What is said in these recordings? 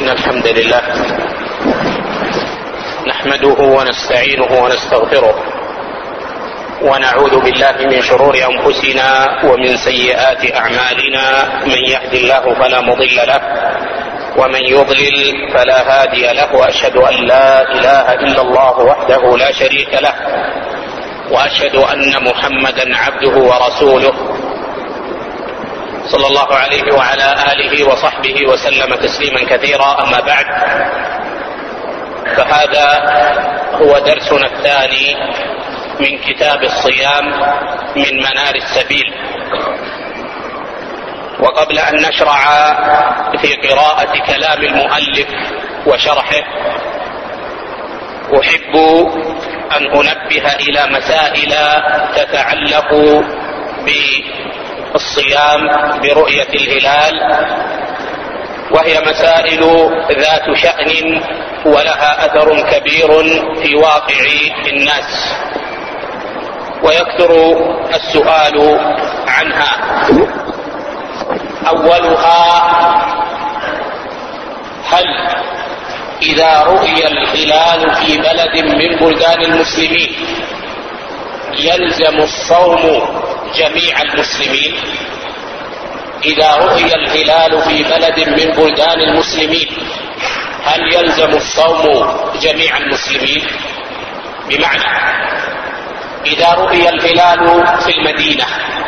إن الحمد لله نحمده ونستعينه ونستغفره ونعوذ بالله من شرور أنفسنا ومن سيئات أعمالنا. من يهد الله فلا مضل له ومن يضلل فلا هادي له، وأشهد أن لا إله إلا الله وحده لا شريك له، وأشهد أن محمدا عبده ورسوله صلى الله عليه وعلى آله وصحبه وسلم تسليما كثيرا. أما بعد، فهذا هو درسنا الثاني من كتاب الصيام من منار السبيل. وقبل أن نشرع في قراءة كلام المؤلف وشرحه، أحب أن أنبه إلى مسائل تتعلق بالصيام برؤية الهلال، وهي مسائل ذات شأن ولها أثر كبير في واقع الناس، ويكثر السؤال عنها. أولها: هل إذا رؤي الهلال في بلد من بلدان المسلمين يلزم الصوم جميع المسلمين؟ إذا رؤي الهلال في بلد من بلدان المسلمين هل يلزم الصوم جميع المسلمين؟ بمعنى، إذا رؤي الهلال في المدينة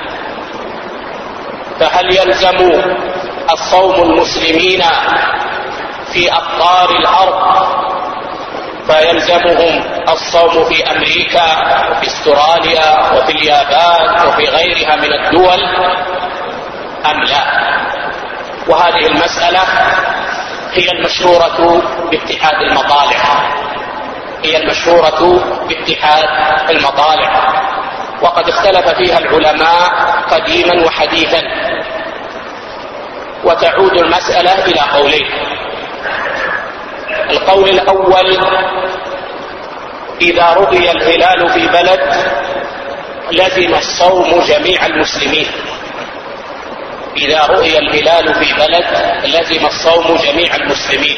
فهل يلزم الصوم المسلمين في أقطار الأرض، فيلزمهم الصوم في أمريكا وفي استراليا وفي اليابان وفي غيرها من الدول أم لا؟ وهذه المسألة هي المشهورة باتحاد المطالع، هي المشهورة باتحاد المطالع، وقد اختلف فيها العلماء قديما وحديثا. وتعود المسألة إلى قولين: القول الأول: إذا رؤي الهلال في بلد لزم الصوم جميع المسلمين. إذا رؤي الهلال في بلد لزم الصوم جميع المسلمين.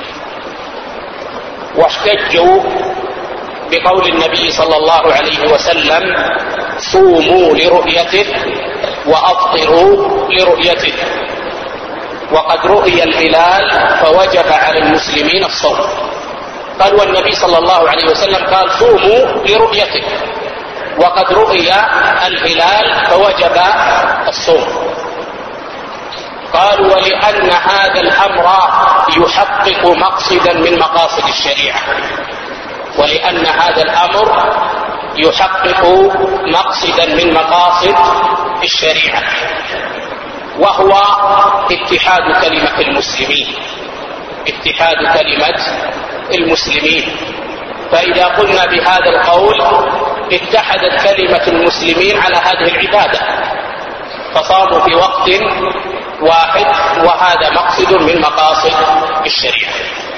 واحتجوا بقول النبي صلى الله عليه وسلم: صوموا لرؤيته وأفطروا لرؤيته. وقد رؤي الهلال فوجب على المسلمين الصوم. قال: والنبي صلى الله عليه وسلم قال: صوموا لرؤيته، وقد رؤي الهلال فوجب الصوم. قالوا: ولأن هذا الأمر يحقق مقصدا من مقاصد الشريعة، ولأن هذا الأمر يحقق مقصدا من مقاصد الشريعة، وهو اتحاد كلمة المسلمين، اتحاد كلمة المسلمين. فإذا قلنا بهذا القول اتحدت كلمة المسلمين على هذه العبادة، فصاموا في وقت واحد، وهذا مقصد من مقاصد الشريعة.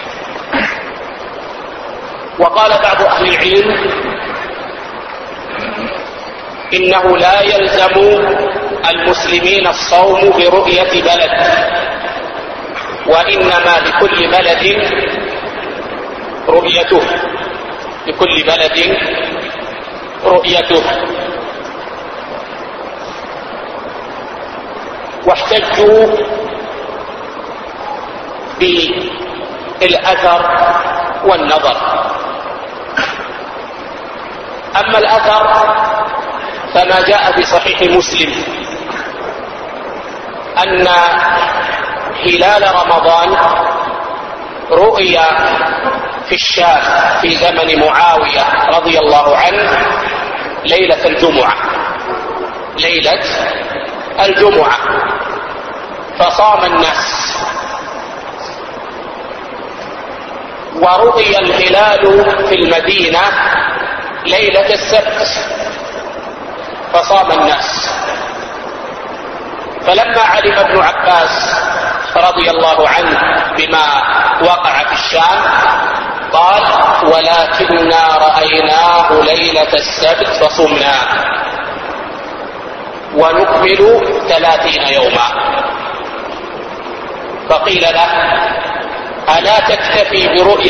وقال بعض أهل العلم: إنه لا يلزم المسلمين الصوم برؤية بلد، وإنما لكل بلد رؤيته، لكل بلد رؤيته. واحتجوا بالأثر والنظر. أما الأثر فما جاء في صحيح مسلم أن هلال رمضان رؤيا في الشام في زمن معاوية رضي الله عنه ليلة الجمعة، ليلة الجمعة، فصام الناس. ورؤي الهلال في المدينة ليلة السبت، فصام الناس. فلما علم ابن عباس رضي الله عنه بما وقع في الشام قال: ولكننا رأيناه ليلة السبت فصمنا ونكمل 30 يوما. فقيل له: ألا تكتفي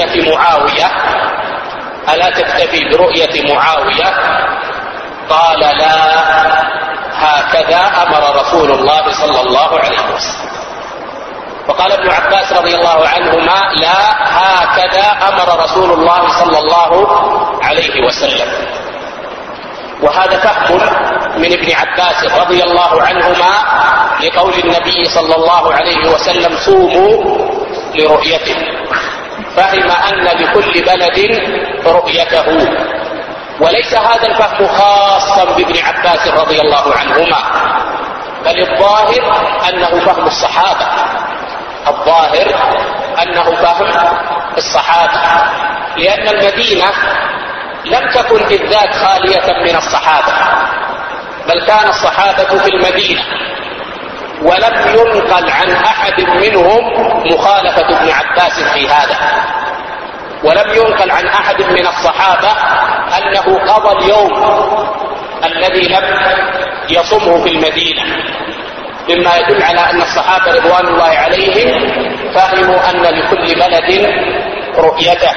برؤية معاوية؟ قال لا، هكذا أمر رسول الله صلى الله عليه وسلم. وقال ابن عباس رضي الله عنهما لا، هكذا أمر رسول الله صلى الله عليه وسلم. وهذا فهم من ابن عباس رضي الله عنهما لقول النبي صلى الله عليه وسلم صوموا لرؤيته، فهم أن لكل بلد رؤيته. وليس هذا الفهم خاصا بابن عباس رضي الله عنهما، بل الظاهر أنه فهم الصحابة، لأن المدينة لم تكن بالذات خالية من الصحابة، بل كان الصحابة في المدينة، ولم ينقل عن أحد منهم مخالفة ابن عباس في هذا، ولم ينقل عن أحد من الصحابة أنه قضى اليوم الذي لم يصمه في المدينة، مما يدل على أن الصحابة رضوان الله عليهم فهموا أن لكل بلد رؤيته.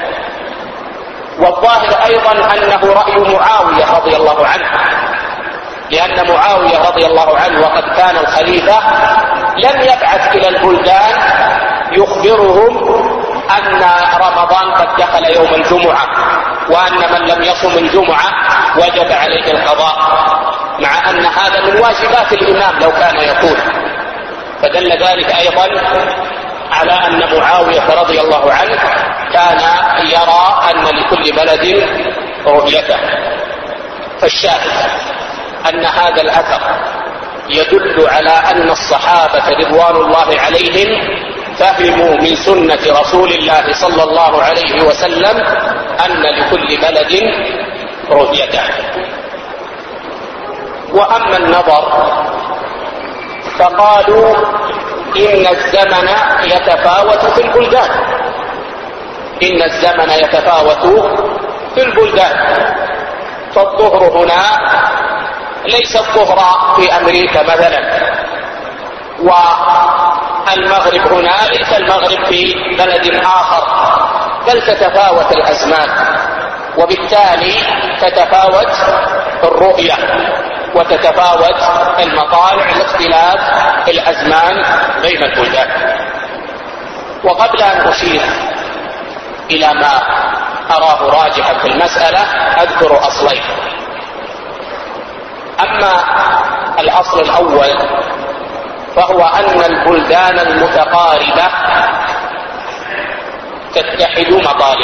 والظاهر أيضا أنه رأي معاوية رضي الله عنه، لأن معاوية رضي الله عنه وقد كان الخليفة لم يبعث إلى البلدان يخبرهم أن رمضان قد دخل يوم الجمعة، وأن من لم يصم الجمعة وجب عليه القضاء، مع أن هذا من واجبات الإمام لو كان يقول. فدل ذلك أيضا على أن معاوية رضي الله عنه كان يرى أن لكل بلد رؤيته. فالشاهد أن هذا الأثر يدل على أن الصحابة رضوان الله عليهم فهموا من سنة رسول الله صلى الله عليه وسلم أن لكل بلد رؤيته. وأما النظر فقالوا إن الزمن يتفاوت في البلدان، فالظهر هنا ليس الظهر في أمريكا مثلا، والمغرب هنا ليس المغرب في بلد آخر، بل تتفاوت الأزمان، وبالتالي تتفاوت الرؤية وتتفاوت المطالع لاختلاف الأزمان بين البلدان. وقبل أن أشير إلى ما أراه راجحا في المسألة أذكر أصلين. أما الأصل الأول فهو أن البلدان المتقاربة تتحد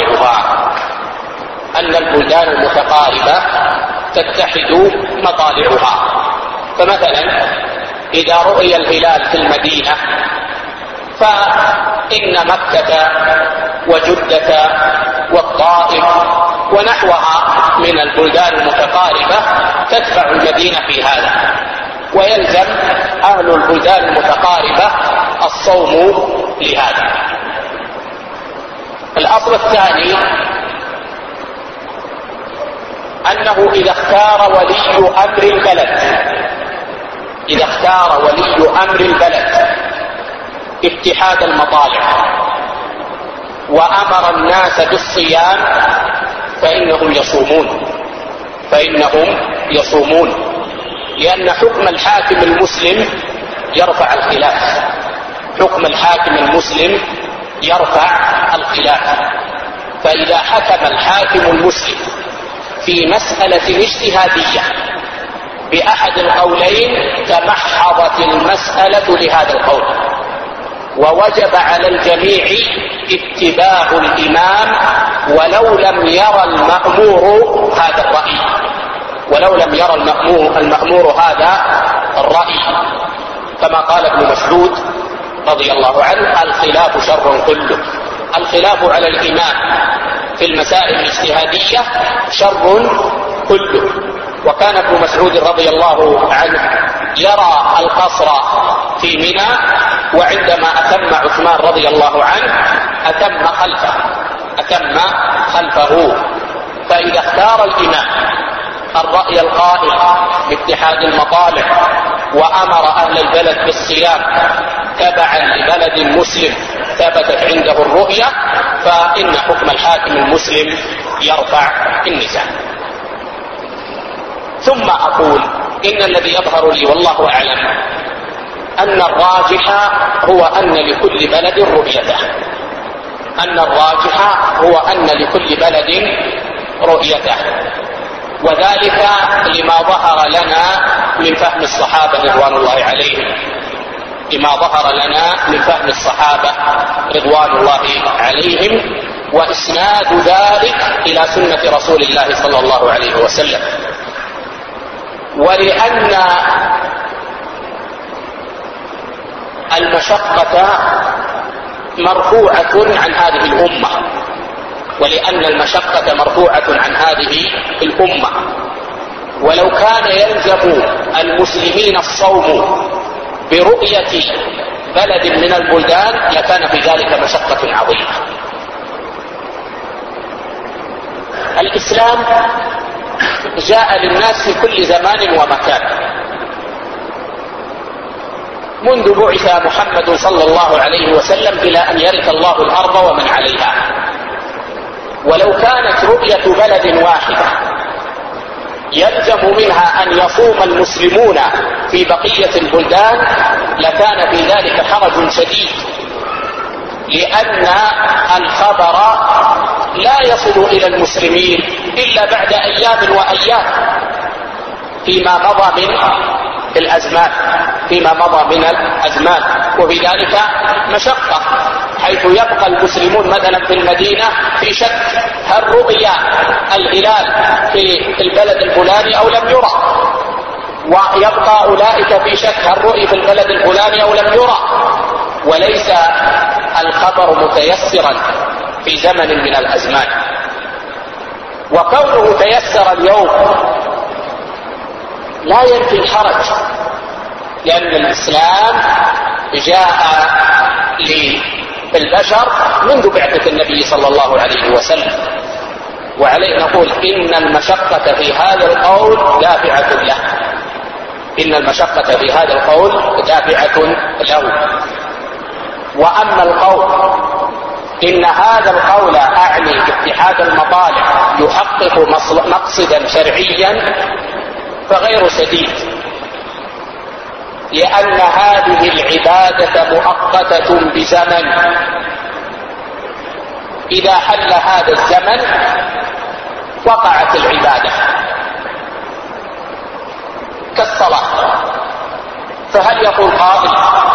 مطالعها، فمثلا إذا رؤي الهلال في المدينة فإن مكة وجدة والطائف ونحوها من البلدان المتقاربة تتبع المدينة في هذا، ويلزم أهل البلدان المتقاربة الصوم لهذا. الأصل الثاني أنه إذا اختار ولي أمر البلد اتحاد المطالع وأمر الناس بالصيام فإنهم يصومون، لأن حكم الحاكم المسلم يرفع الخلاف. فإذا حكم الحاكم المسلم في مسألة اجتهادية بأحد القولين تمحضت المسألة لهذا القول، ووجب على الجميع اتباع الإمام ولو لم يرى المأمور هذا الرأي، كما قال ابن مسعود رضي الله عنه الخلاف شر كله. الخلاف على الإمام في المسائل الاجتهادية شر كله. وكان ابن مسعود رضي الله عنه يرى القصر في منى، وعندما أتم عثمان رضي الله عنه أتم خلفه. فإذا اختار الإمام الرأي القائل باتحاد المطالع وأمر أهل البلد بالصيام تبعا لبلد مسلم ثبتت عنده الرؤية، فإن حكم الحاكم المسلم يرفع النزاع. ثم أقول إن الذي يظهر لي والله أعلم أن الراجح هو أن لكل بلد رؤيته، أن الراجح هو أن لكل بلد رؤيته، وذلك لما ظهر لنا من فهم الصحابة رضوان الله عليهم، لما ظهر لنا من فهم الصحابة رضوان الله عليهم، وإسناد ذلك إلى سنة رسول الله صلى الله عليه وسلم. ولأن المشقة مرفوعة عن هذه الأمة، ولأن المشقة مرفوعة عن هذه الأمة، ولو كان يلزم المسلمين الصوم برؤية بلد من البلدان لكان في ذلك مشقة عظيمة. الإسلام جاء للناس في كل زمان ومكان، منذ بعث محمد صلى الله عليه وسلم إلى أن يرث الله الأرض ومن عليها. ولو كانت رؤية بلد واحدة يلزم منها أن يصوم المسلمون في بقية البلدان لكان في ذلك حرج شديد، لأن الخبر لا يصل إلى المسلمين إلا بعد أيام وأيام فيما مضى من الأزمان، وفي ذلك مشقة، حيث يبقى المسلمون مثلا في المدينة في شك هل رؤي الهلال في البلد الفلاني أو لم يرى، ويبقى أولئك في شك هل رؤي في البلد الفلاني أو لم يرى، وليس الخبر متيسرا في زمن من الأزمان. وكونه تيسر اليوم لا ينفي الحرج، لأن الإسلام جاء للبشر منذ بعثة النبي صلى الله عليه وسلم، وعليه نقول إن المشقة في هذا القول دافعة له، إن المشقة في هذا القول دافعة له. وأما القول إن هذا القول أعني اتحاد المطالع يحقق مقصدا شرعيا فغير سديد، لأن هذه العبادة مؤقتة بزمن، إذا حل هذا الزمن وقعت العبادة كالصلاة. فهل يقول قائل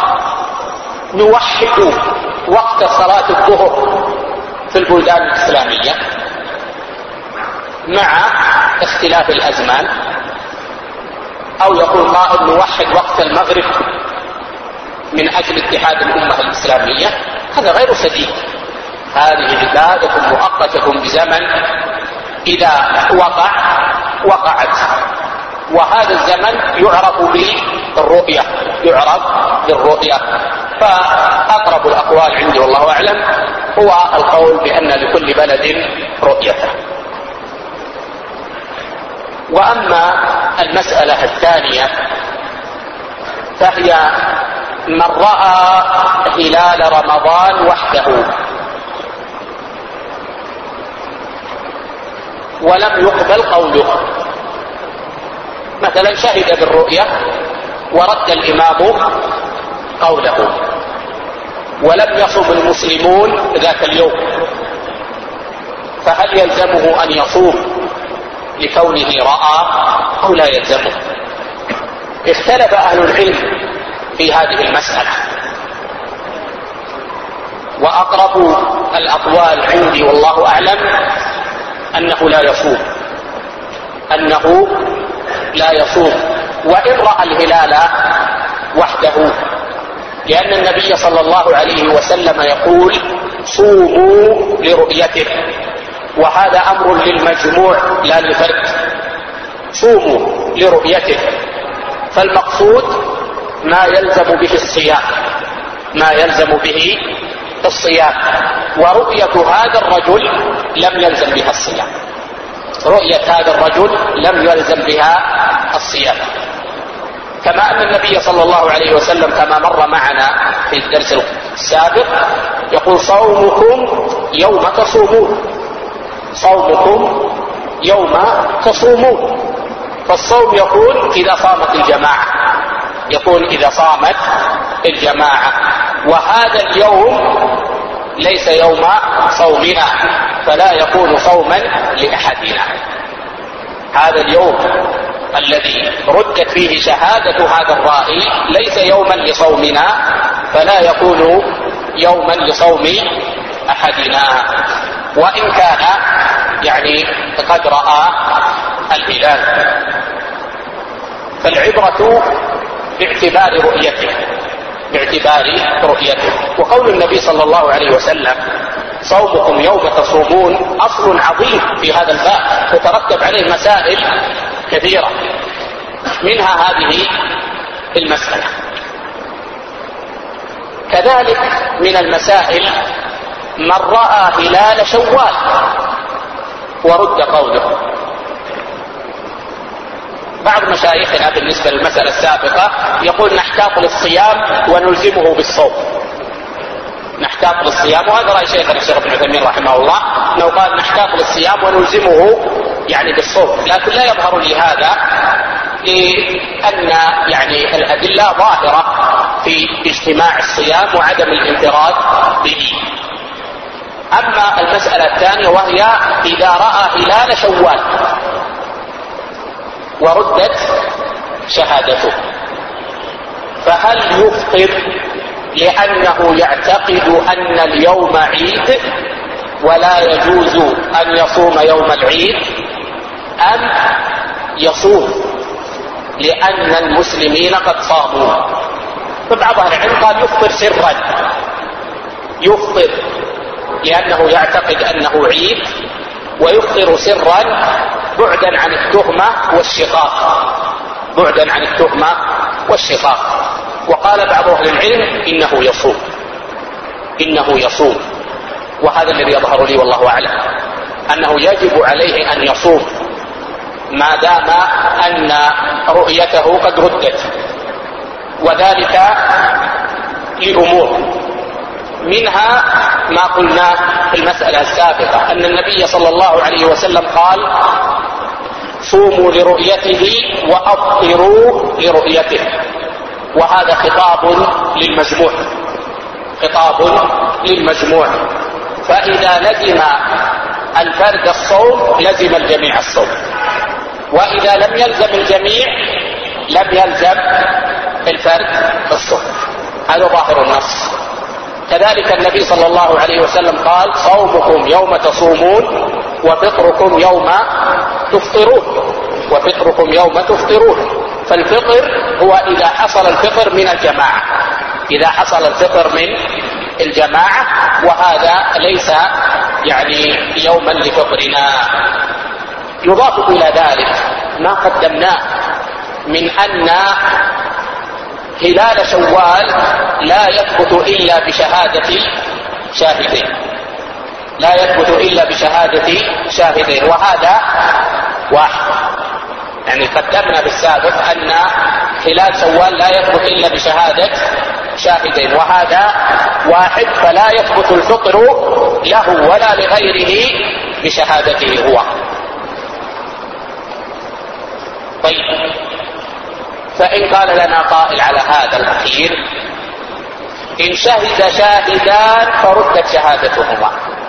نوحد وقت صلاة الظهر في البلدان الإسلامية مع اختلاف الأزمان، أو يقول قائل نوحد وقت المغرب من أجل اتحاد الأمة الإسلامية؟ هذا غير سديد. هذه عبادة مؤقتة بزمن، إذا وقعت، وهذا الزمن يعرف بالرؤية. فأقرب الأقوال عندي والله أعلم هو القول بأن لكل بلد رؤيته. وأما المسألة الثانية فهي من رأى هلال رمضان وحده ولم يقبل قوله، مثلا شهد بالرؤية ورد الإمام قوله ولم يصم المسلمون ذاك اليوم، فهل يلزمه أن يصوم لكونه رأى أو لا يلزمه؟ اختلف أهل العلم في هذه المسألة، وأقرب الأقوال عندي والله أعلم أنه لا يصوم وإن رأى الهلال وحده، لأن النبي صلى الله عليه وسلم يقول صوموا لرؤيته، وهذا أمر للمجموع لا للفرد، صوموا لرؤيته، فالمقصود ما يلزم به الصيام، ورؤية هذا الرجل لم يلزم بها الصيام، رؤية هذا الرجل لم يلزم بها الصيام. كما أن النبي صلى الله عليه وسلم كما مر معنا في الدرس السابق يقول صومكم يوم تصومون، صومكم يوم تصومون. فالصوم يكون إذا صامت الجماعة، يكون إذا صامت الجماعة، وهذا اليوم ليس يوم صومنا فلا يكون صوما لأحدنا. هذا اليوم الذي ردت فيه شهادة هذا الرائي ليس يوما لصومنا فلا يكون يوما لصوم أحدنا، وإن كان يعني قد رأى الهلال. فالعبرة باعتبار رؤيته. وقول النبي صلى الله عليه وسلم صومكم يوم تصومون أصل عظيم في هذا الباب، تترتب عليه مسائل كثيرة، منها هذه المسألة. كذلك من المسائل من رأى هلال شوال ورد قوله. بعض مشايخنا بالنسبة للمسألة السابقة يقول نحتاط للصيام ونلزمه بالصوم، نحتاط للصيام، وهذا رأي شيخنا الشيخ ابن عثيمين رحمه الله أنه قال نحتاط للصيام ونلزمه يعني بالصوم، لكن لا يظهر لي هذا لأن يعني الأدلة ظاهرة في اجتماع الصيام وعدم الانفراد به. أما المسألة الثانية وهي إذا رأى هلال شوال وردت شهادته فهل يفطر لأنه يعتقد أن اليوم عيد ولا يجوز أن يصوم يوم العيد، أم يصوم لأن المسلمين قد صاموا؟ فبعض أهل العلم قال يفطر سرا، يفطر لأنه يعتقد أنه عيد، ويفطر سرا بعدا عن التهمة والشقاق، وقال بعض أهل العلم إنه يصوم، وهذا الذي يظهر لي والله أعلم أنه يجب عليه أن يصوم ما دام أن رؤيته قد ردت، وذلك لأمور، منها ما قلنا في المسألة السابقة أن النبي صلى الله عليه وسلم قال صوموا لرؤيته وأفطروا لرؤيته، وهذا خطاب للمجموع، فإذا لزم الفرد الصوم لزم الجميع الصوم، وإذا لم يلزم الجميع لم يلزم الفرد الصوم. هذا ظاهر النص. كذلك النبي صلى الله عليه وسلم قال صومكم يوم تصومون وفطركم يوم تفطرون. فالفطر هو إذا حصل الفطر من الجماعة، وهذا ليس يعني يوما لفطرنا. يضاف إلى ذلك ما قدمناه من أن هلال شوال لا يثبت إلا بشهادة شاهدين، وهذا واحد. يعني قدمنا بالسابق أن هلال شوال لا يثبت إلا بشهادة شاهدين، وهذا واحد، فلا يثبت الفطر له ولا لغيره بشهادته هو. طيب، فإن قال لنا قائل على هذا الأخير إن شهد شاهدان فردت شهادتهما،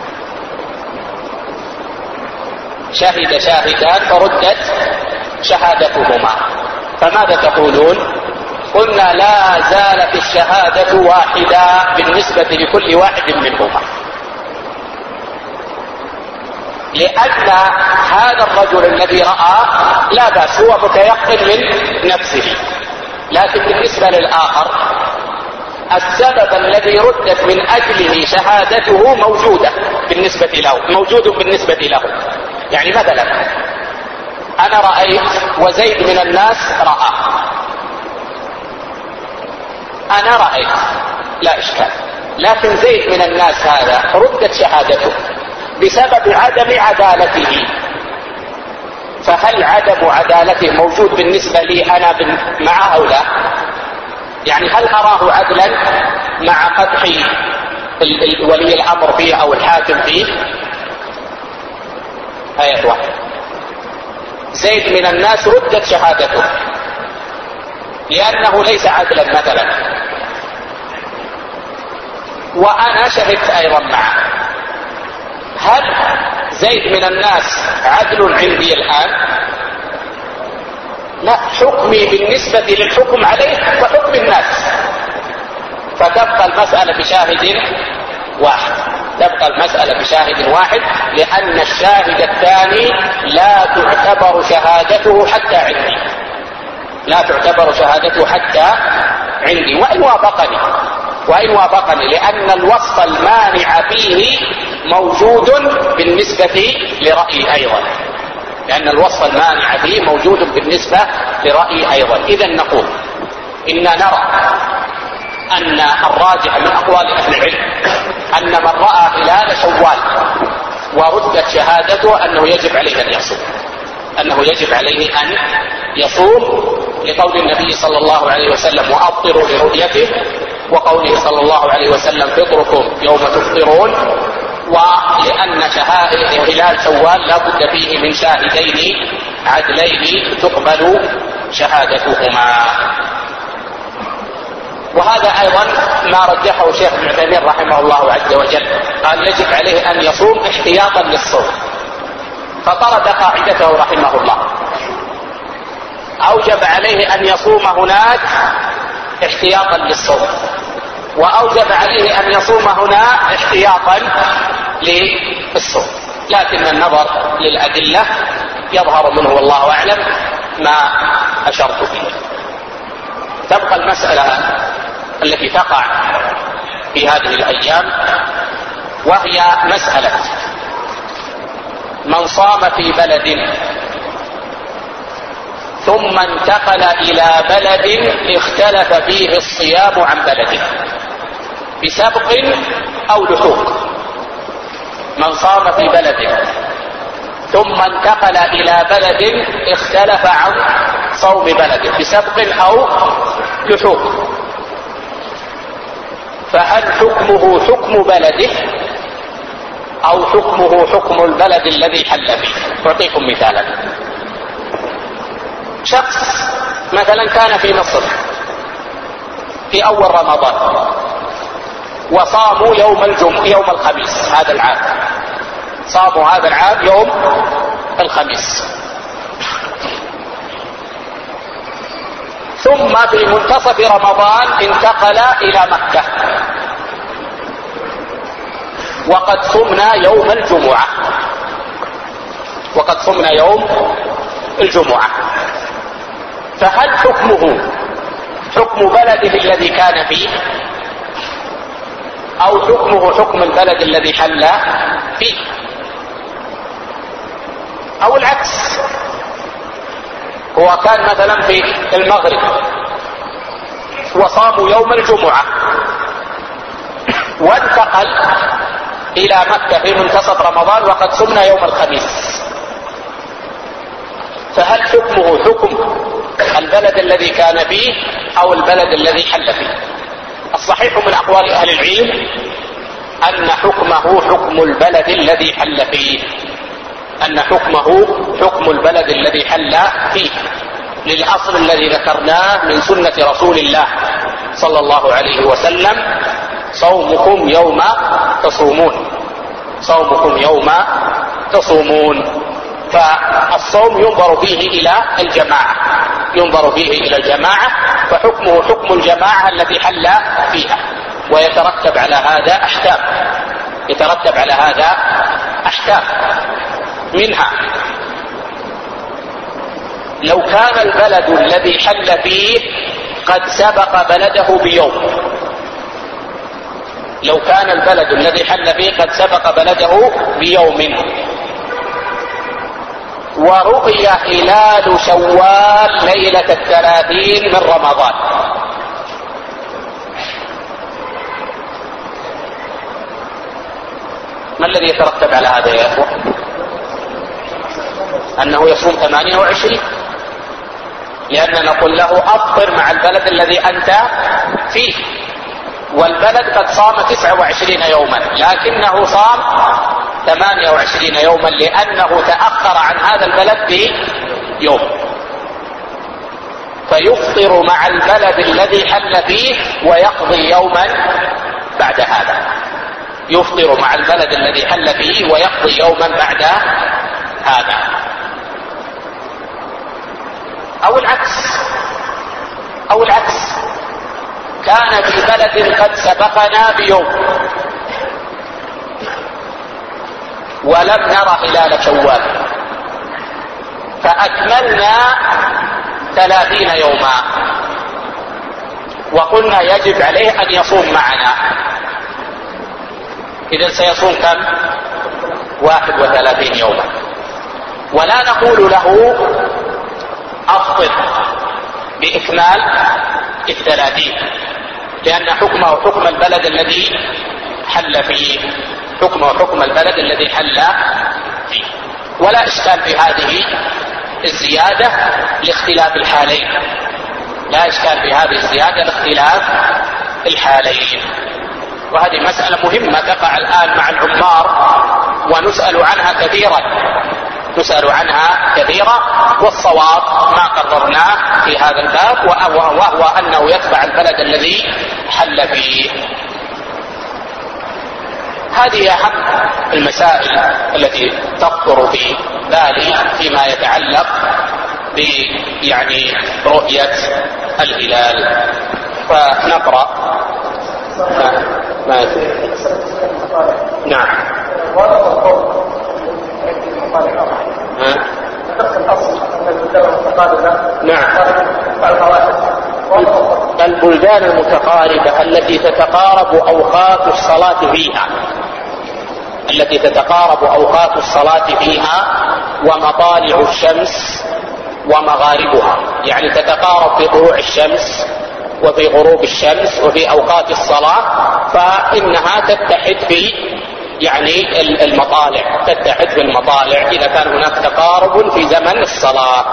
شهد شاهدان فردت شهادتهما، فماذا تقولون؟ قلنا لا زالت الشهادة واحدة بالنسبة لكل واحد منهما، لأن هذا الرجل الذي رأى لا بأس، هو متيقن من نفسه، لكن بالنسبة للآخر السبب الذي ردت من أجله شهادته موجود بالنسبة له. يعني مثلا أنا رأيت وزيد من الناس رأى، أنا رأيت لا إشكال، لكن زيد من الناس هذا ردت شهادته بسبب عدم عدالته، فهل عدم عدالته موجود بالنسبة لي أنا معه أو لا؟ يعني هل أراه عدلا مع قدح ولي الأمر فيه أو الحاكم فيه؟ آية واحدة. زيد من الناس ردت شهادته لأنه ليس عدلا مثلا، وأنا شهدت أيضا معه. هل زيد من الناس عدل عندي الآن؟ لا، حكمي بالنسبة للحكم عليه وحكم الناس، فتبقى المسألة بشاهد واحد، تبقى المسألة بشاهد واحد، لأن الشاهد الثاني لا تعتبر شهادته حتى عندي، لا تعتبر شهادته حتى عندي وإن وافقني، لأن الوصف المانع فيه موجود بالنسبة لرأيي أيضا، لأن الوصف المانع فيه موجود بالنسبة لرأيي أيضا. إذا نقول إننا نرى أن الراجح من أقوال أهل العلم أن من رأى هلال شوال وردت شهادته أنه يجب عليه أن يصوم، لقول النبي صلى الله عليه وسلم وأفطروا لرؤيته، وقوله صلى الله عليه وسلم فطركم يوم تفطرون، ولأن هلال شوال لا بد فيه من شاهدين عدلين تقبل شهادتهما. وهذا أيضا ما رجحه شيخ ابن عثيمين رحمه الله عز وجل، قال يجب عليه أن يصوم احتياطا للصوم، فطرد قاعدته رحمه الله، أوجب عليه أن يصوم هناك احتياطا للصوم، وأوجب عليه أن يصوم هنا احتياطا للصوم، لكن النظر للأدلة يظهر منه والله أعلم ما أشرت فيه. تبقى المسألة التي تقع في هذه الأيام، وهي مسألة من صام في بلد ثم انتقل إلى بلد اختلف فيه الصيام عن بلده بسبق أو لحوق. من صام في بلد ثم انتقل إلى بلد اختلف عن صوم بلده بسبق أو لحوق، فهل حكمه حكم بلده أو حكمه حكم البلد الذي حل فيه؟ أعطيكم مثالا. شخص مثلا كان في مصر في أول رمضان وصاموا يوم الخميس هذا العام، صاموا هذا العام يوم الخميس، ثم في منتصف رمضان انتقل إلى مكة وقد صمنا يوم الجمعة، فهل حكمه حكم بلده الذي كان فيه أو حكمه حكم البلد الذي حل فيه، أو العكس؟ هو كان مثلا في المغرب وصاموا يوم الجمعة وانتقل إلى مكة في منتصف رمضان وقد صمنا يوم الخميس، فهل حكمه حكم البلد الذي كان فيه أو البلد الذي حل فيه؟ الصحيح من أقوال أهل العلم أن حكمه حكم البلد الذي حل فيه، أن حكمه حكم البلد الذي حل فيه، للأصل الذي ذكرناه من سنة رسول الله صلى الله عليه وسلم: صومكم يوم تصومون، صومكم يوم تصومون. فالصوم ينظر فيه إلى الجماعة، فحكمه حكم الجماعة التي حل فيها، ويترتب على هذا أحكام، منها لو كان البلد الذي حل فيه قد سبق بلده بيوم، ورؤي هلال شوال ليلة 30 من رمضان، ما الذي يترتب على هذا يا أخوة؟ أنه يصوم 28، لأننا نقول له أفطر مع البلد الذي أنت فيه، والبلد قد صام 29 يوما لكنه صام 28 يوما لأنه تأخر عن هذا البلد بيوم، فيفطر مع البلد الذي حل فيه ويقضي يوما بعد هذا، يفطر مع البلد الذي حل فيه ويقضي يوما بعد هذا. أو العكس، كان في بلد قد سبقنا بيوم ولم نر هلال شوال فأكملنا 30 يوما وقلنا يجب عليه أن يصوم معنا، إذن سيصوم كم؟ 31 يوما، ولا نقول له أفطر بإكمال 30 لأن حكمه حكم البلد الذي حل فيه، حكمه حكم البلد الذي حل فيه، ولا إشكال في هذه الزيادة لاختلاف الحالين، لا إشكال في هذه الزيادة لاختلاف الحالين. وهذه مسألة مهمة تقع الآن مع العمار ونسأل عنها كثيرا، والصواب ما قررناه في هذا الباب وهو أنه يتبع البلد الذي حل فيه. هذه أهم المسائل التي تخطر في بالي فيما يتعلق برؤية الهلال. فنقرأ ما نعم. البلدان المتقاربة التي تتقارب أوقات الصلاة فيها ومطالع الشمس ومغاربها، يعني تتقارب في طلوع الشمس وفي غروب الشمس وفي أوقات الصلاة، فإنها تتحد في المطالع إذا كان هناك تقارب في زمن الصلاة.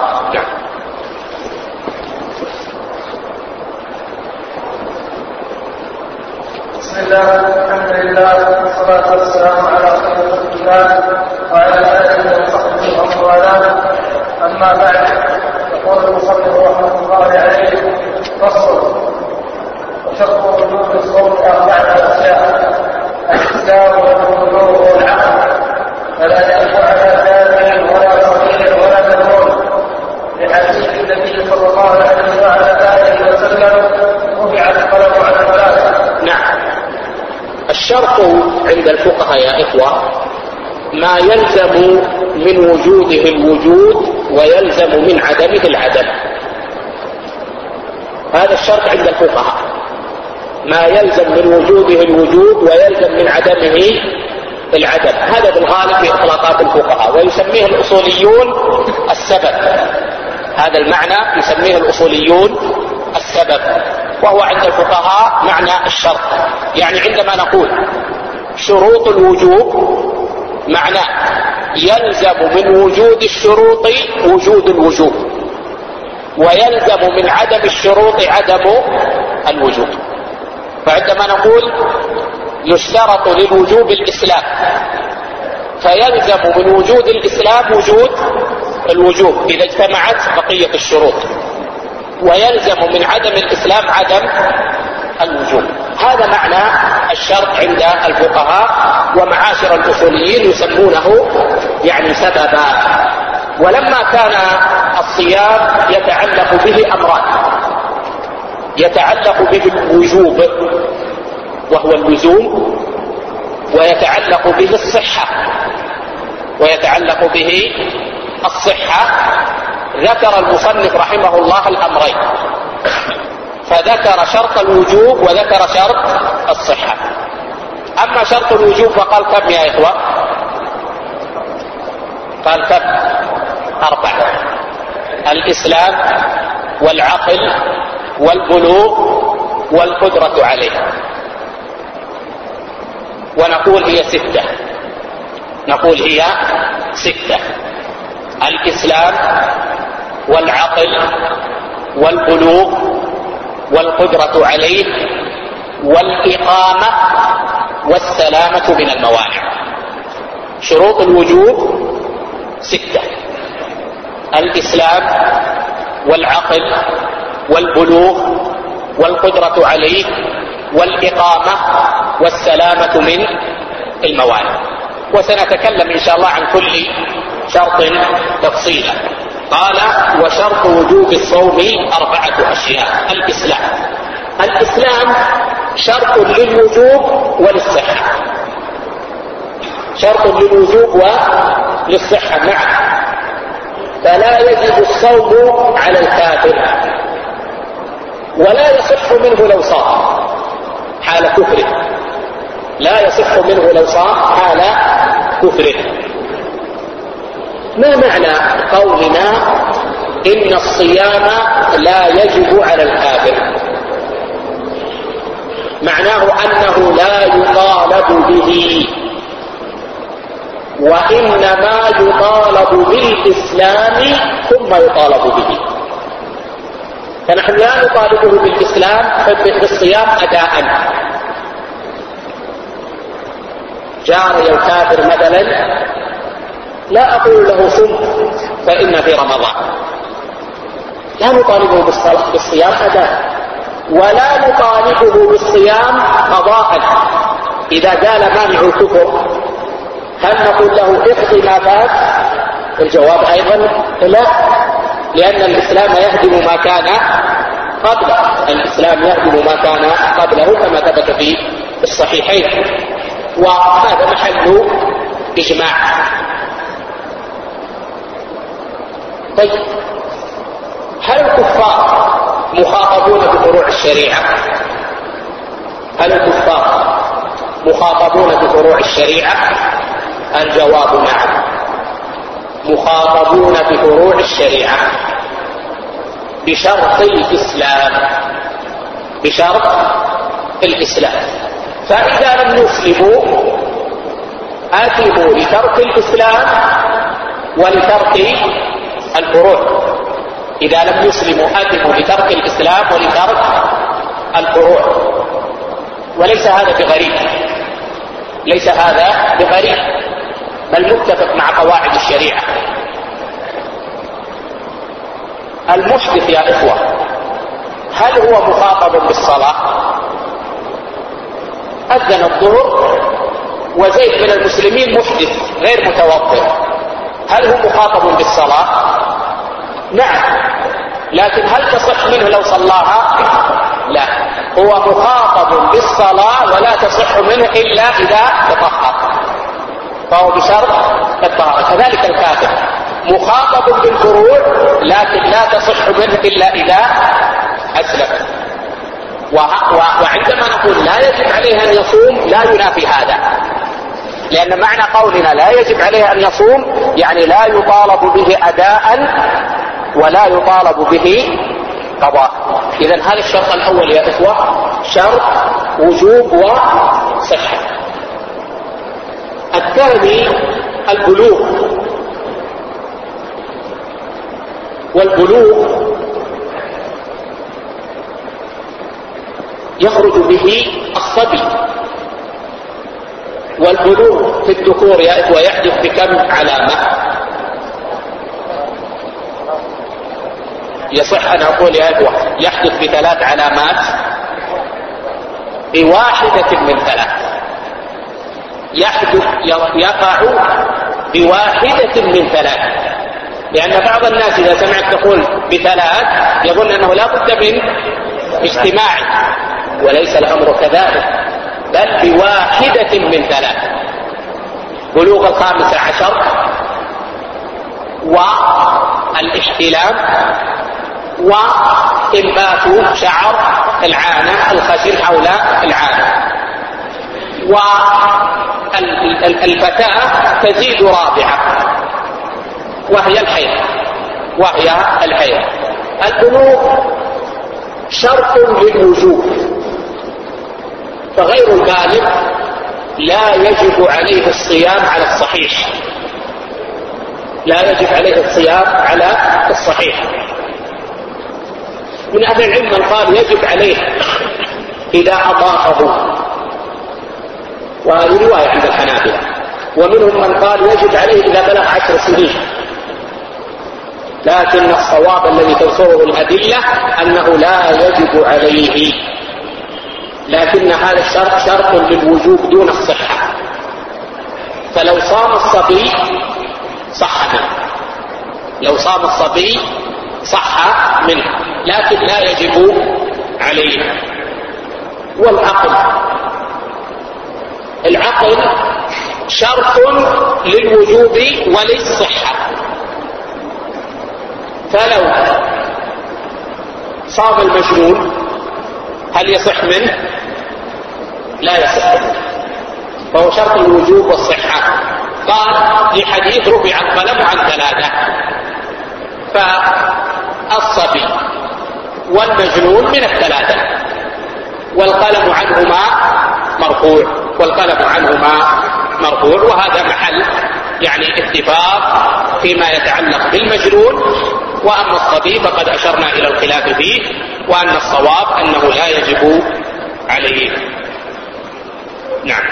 بسم الله، الحمد لله، والصلاة والسلام على خير خلق الله وعلى آله وصحبه ومن والاه. أما بعد، يقول المصنف رحمه الله عليه: فصل. وشرط وجوب الصوم 4 أشياء: الإسلام والبلوغ والعقل، فلا يجب على كافر ولا صغير ولا مجنون، لحديث النبي صلى الله عليه وعلى آله وسلم: رفع القلم عن 3. نعم. الشرط عند الفقهاء يا إخوة ما يلزم من وجوده الوجود ويلزم من عدمه العدم. هذا الشرط عند الفقهاء، ما يلزم من وجوده الوجود ويلزم من عدمه العدم. هذا بالغالب في إطلاقات الفقهاء، ويسميه الأصوليون السبب. هذا المعنى يسميه الأصوليون السبب، وهو عند الفقهاء معنى الشرط. يعني عندما نقول شروط الوجوب معناه يلزم من وجود الشروط وجود الوجوب، ويلزم من عدم الشروط عدم الوجوب. فعندما نقول يشترط للوجوب الإسلام، فيلزم من وجود الإسلام وجود الوجوب إذا اجتمعت بقية الشروط، ويلزم من عدم الإسلام عدم الوجوب. هذا معنى الشرط عند الفقهاء، ومعاشر الأصوليين يسمونه سببا. ولما كان الصيام يتعلق به أمران: يتعلق به الوجوب وهو اللزوم، ويتعلق به الصحة، ذكر المصنف رحمه الله الأمرين، فذكر شرط الوجوب وذكر شرط الصحة. أما شرط الوجوب فقال كم يا إخوة؟ قال كم؟ 4: الإسلام والعقل والبلوغ والقدرة عليه. ونقول هي 6. الإسلام والعقل والبلوغ والقدرة عليه والإقامة والسلامة من الموانع. شروط الوجوب 6: الإسلام والعقل والبلوغ والقدرة عليه والإقامة والسلامة من الموانع. وسنتكلم إن شاء الله عن كل شرط تفصيلا. قال: وشرط وجوب الصوم 4 أشياء. الإسلام شرط للوجوب وللصحة. شرط للوجوب وللصحة معا. فلا يجب الصوم على الكافر، ولا يصح منه لو صام حال كفره. لا يصح منه لو صام حال كفره. ما معنى قولنا إن الصيام لا يجب على الكافر؟ معناه أنه لا يطالب به، وإنما يطالب بالإسلام ثم يطالب به. فنحن لا نطالبه بالصيام أداء. جاري الكافر مثلا لا أقول له صم فإن في رمضان، لا نطالبه بالصيام أداء، ولا نطالبه بالصيام قضاء. إذا قال مانع الكفر هل نقول له اقضي ما فات؟ الجواب أيضا لا، لأن الإسلام يهدم ما كان قبله. الإسلام يهدم ما كان قبله كما ثبت في الصحيحين، وهذا محل إجماع. طيب، هل الكفار مخاطبون بفروع الشريعة؟ هل الكفار مخاطبون بفروع الشريعة؟ الجواب نعم، مخاطبون بفروع الشريعة بشرط الإسلام. بشرط الإسلام. فإذا لم يسلموا آثموا لترك الإسلام ولترك الفروع. إذا لم يسلموا آثموا لترك الإسلام ولترك الفروع. وليس هذا بغريب، ليس هذا بغريب، بل متفق مع قواعد الشريعة. المحدث يا إخوة هل هو مخاطب بالصلاة؟ أذن الظهر وزيد من المسلمين محدث غير متوضئ، هل هو مخاطب بالصلاة؟ نعم، لكن هل تصح منه لو صلاها؟ لا، هو مخاطب بالصلاة ولا تصح منه إلا إذا تطهر، فهو بشرط الطهارة. كذلك الكافر مخاطب بالفروع لكن لا تصح منه إلا إذا أسلم. وعندما نقول لا يجب عليه أن يصوم لا ينافي هذا، لأن معنى قولنا لا يجب عليه أن يصوم يعني لا يطالب به أداء ولا يطالب به قضاء. إذن هذا الشرط الأول يا إخوة شرط وجوب وصحة. الثاني البلوغ، والبلوغ يخرج به الصبي، والبلوغ في الذكور يا إخوة يحدث بكم علامة؟ يصح أن أقول يا إخوة يحدث ب3 علامات، بواحدة من 3 يحدث يقع بواحدة من 3. لأن بعض الناس إذا سمعت تقول ب3 يظن أنه لا بد من اجتماع، وليس الأمر كذلك، بل بواحدة من 3: بلوغ 15 والاحتلام وإنبات شعر العانة الخشن حول العانة. والفتاة تزيد رابعة وهي الحيض. البلوغ شرط للوجوب، فغير البالغ لا يجب عليه الصيام على الصحيح، لا يجب عليه الصيام على الصحيح. من أهل العلم من قال يجب عليه إذا أطاقه، وهذه رواية عند الحنابلة. ومنهم من قال يجب عليه إذا بلغ 10 سنين، لكن الصواب الذي تنصره الأدلة أنه لا يجب عليه، لكن هذا الشرط شرط للوجوب دون الصحة. فلو صام الصبي صح منه، لو صام الصبي صح منه، لكن لا يجب عليه. والعقل، العقل شرط للوجوب وللصحة. فلو صام المجنون هل يصح منه؟ لا يصح منه، فهو شرط الوجوب والصحة. قال لحديث رفع القلم عن 3، فالصبي والمجنون من 3، والقلم عنهما مرفوع، والقلم عنهما مرفوع. وهذا محل يعني اتفاق فيما يتعلق بالمجنون. وأما الصبي فقد أشرنا إلى الخلاف فيه، وأن الصواب أنه لا يجب عليه. نعم.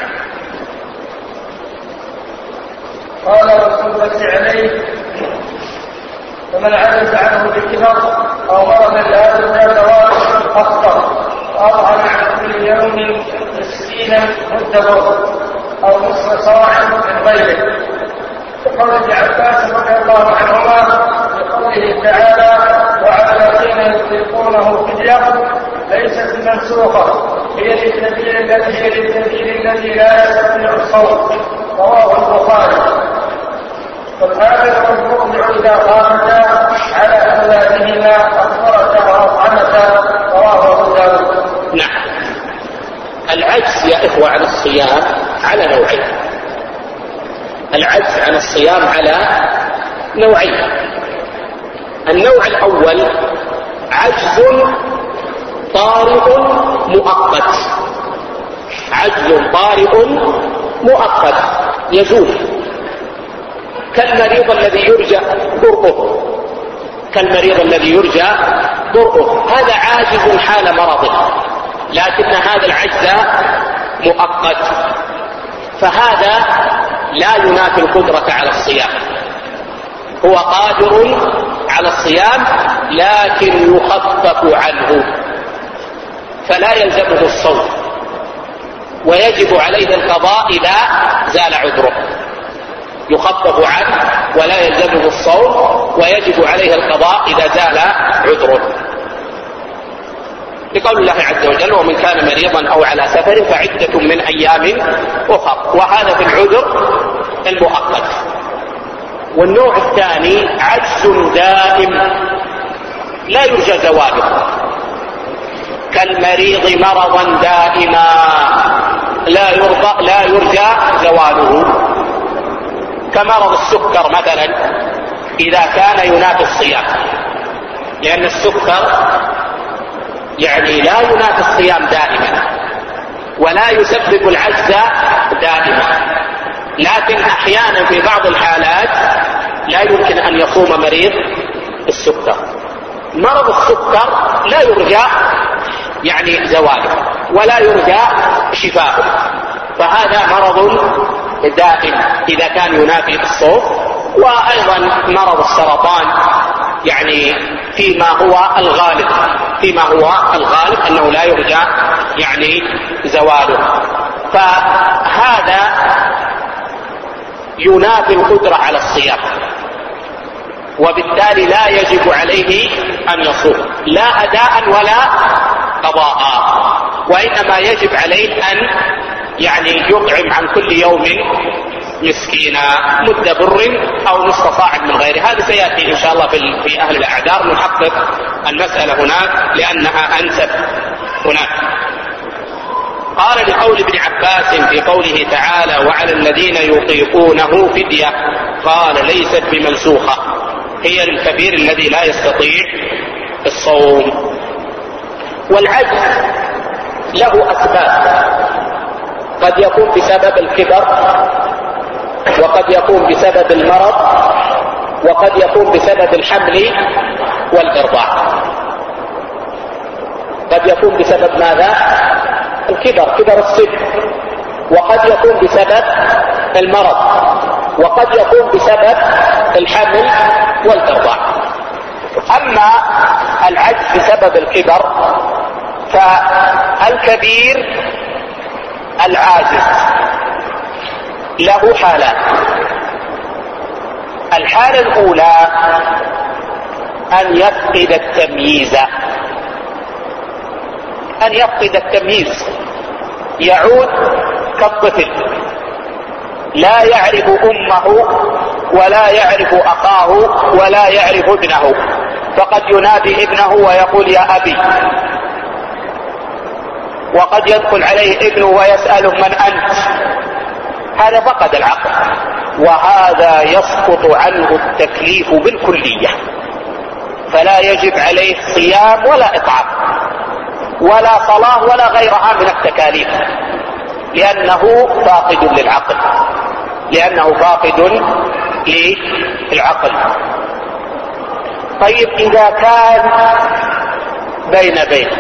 قال رسول الله عليه: فمن عجز عنه بالكبر أو مرض لا يرجى دواء أفطر، أطعم عن كل يوم مسكينا مد بر أو نصف صاع من غيره. وقول ابن عباس رضي الله عنهما بقوله تعالى: وعلى الذين يطيقونه فدية ليست منسوخة، هي للسبيل الذي لا يستطيع الصوم. رواه البخاري. والآخر والمرضع إذا قامتا على أولادهما أفطرتا وأطعمتا. رواه أبو داود. نعم. العجز يا إخوة عن الصيام على نوعين. العجز عن الصيام على نوعين. النوع الأول عجز طارئ مؤقت، عجز طارئ مؤقت يزول، كالمريض الذي يرجى برؤه، كالمريض الذي يرجى برؤه، هذا عاجز حال مرضه، لكن هذا العجز مؤقت، فهذا لا ينافي القدرة على الصيام، هو قادر على الصيام لكن يخفف عنه، فلا يلزمه الصوم، ويجب عليه القضاء إذا زال عذره، يخفف عنه ولا يلزمه الصوم، ويجب عليه القضاء إذا زال عذره، لقول الله عز وجل: ومن كان مريضا أو على سفر فعدة من أيام أخر، وهذا في العذر المؤقت. والنوع الثاني عجز دائم لا يرجى زواله، كالمريض مرضا دائما لا يرجى زواله، كمرض السكر مثلا إذا كان ينافي الصيام، لأن السكر يعني لا ينافي الصيام دائما ولا يسبب العجز دائما، لكن أحيانا في بعض الحالات لا يمكن أن يصوم مريض السكر. مرض السكر لا يرجى يعني زواله ولا يرجى شفاؤه، فهذا مرض دائم إذا كان ينافي الصوم. وأيضا مرض السرطان يعني فيما هو الغالب أنه لا يرجى يعني زواله، فهذا ينافي القدرة على الصيام، وبالتالي لا يجب عليه أن يصوم لا أداء ولا قضاء، وإنما يجب عليه أن يعني يطعم عن كل يوم مسكينا مد بر أو نصف صاع من غيره. هذا سيأتي إن شاء الله في أهل الأعذار، نحقق المسألة هناك لأنها أنسب هناك. قال لقول ابن عباس في قوله تعالى: وعلى الذين يطيقونه فدية، قال: ليست بمنسوخة، هي للكبير الذي لا يستطيع الصوم. والعجز له أسباب، قد يكون بسبب الكبر، وقد يكون بسبب المرض، وقد يكون بسبب الحمل والإرضاع. قد يكون بسبب ماذا؟ الكبر، كبر السن، وقد يكون بسبب المرض، وقد يكون بسبب الحمل والإرضاع. أما العجز بسبب الكبر فالكبير العاجز له حالان. الحالة الأولى أن يفقد التمييز، أن يفقد التمييز، يعود كالطفل، لا يعرف أمه ولا يعرف أخاه ولا يعرف ابنه، فقد ينادي ابنه ويقول يا أبي، وقد يدخل عليه ابنه ويسأله من أنت. هذا فقد العقل، وهذا يسقط عنه التكليف بالكلية، فلا يجب عليه صيام ولا إطعام ولا صلاة ولا غيرها من التكاليف، لأنه فاقد للعقل، لأنه فاقد للعقل. طيب إذا كان بين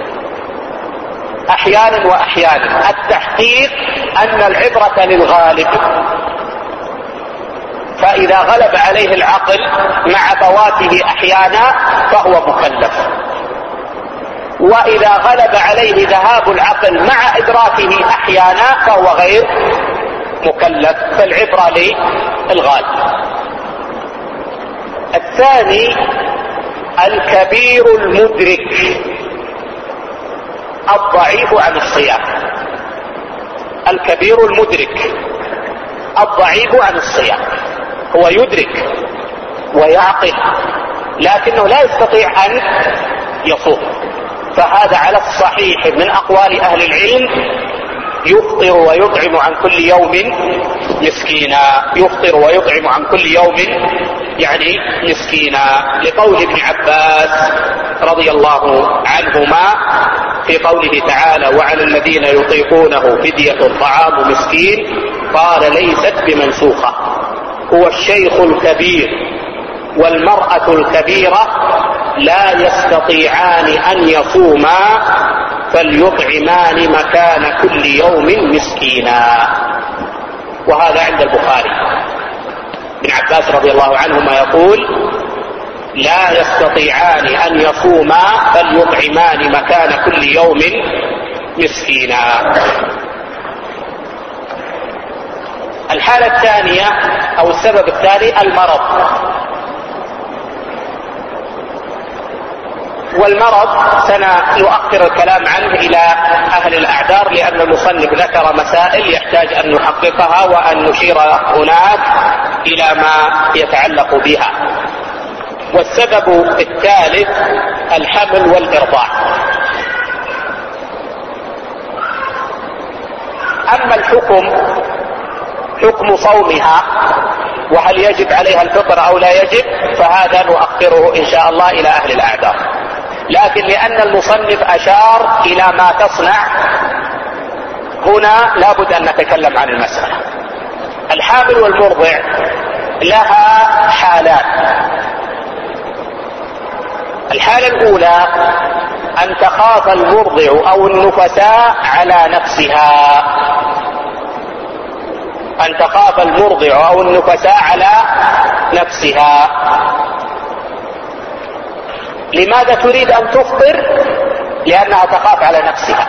أحيانا وأحيانا، التحقيق أن العبرة للغالب، فإذا غلب عليه العقل مع فواته أحيانا فهو مكلف، وإذا غلب عليه ذهاب العقل مع إدراكه أحيانا فهو غير مكلف، فالعبرة للغالب. الثاني الكبير المدرك الضعيف عن الصيام، الكبير المدرك الضعيف عن الصيام، هو يدرك ويعقل لكنه لا يستطيع أن يصوم، فهذا على الصحيح من أقوال أهل العلم يفطر ويطعم عن كل يوم مسكينا، يفطر ويطعم عن كل يوم يعني مسكينا، لقول ابن عباس رضي الله عنهما في قوله تعالى وعلى الذين يطيقونه فدية طعام مسكين، قال ليست بمنسوخة، هو الشيخ الكبير والمرأة الكبيرة لا يستطيعان أن يصوما فليطعمان مكان كل يوم مسكينا. وهذا عند البخاري. ابن عباس رضي الله عنهما يقول لا يستطيعان أن يصوما فليطعمان مكان كل يوم مسكينا. الحالة الثانية أو السبب الثاني المرض، والمرض سنؤخر الكلام عنه إلى أهل الأعذار، لأن المصنف ذكر مسائل يحتاج أن نحققها وأن نشير هناك إلى ما يتعلق بها. والسبب الثالث الحمل والإرضاع. أما الحكم حكم صومها وهل يجب عليها الفطر أو لا يجب، فهذا نؤخره إن شاء الله إلى أهل الأعذار، لكن لأن المصنف أشار إلى ما تصنع هنا لابد أن نتكلم عن المسألة. الحامل والمرضع لها حالات. الحالة الأولى أن تخاف المرضع أو النفساء على نفسها، أن تخاف المرضع أو النفساء على نفسها. لماذا تريد أن تفطر؟ لأنها تخاف على نفسها.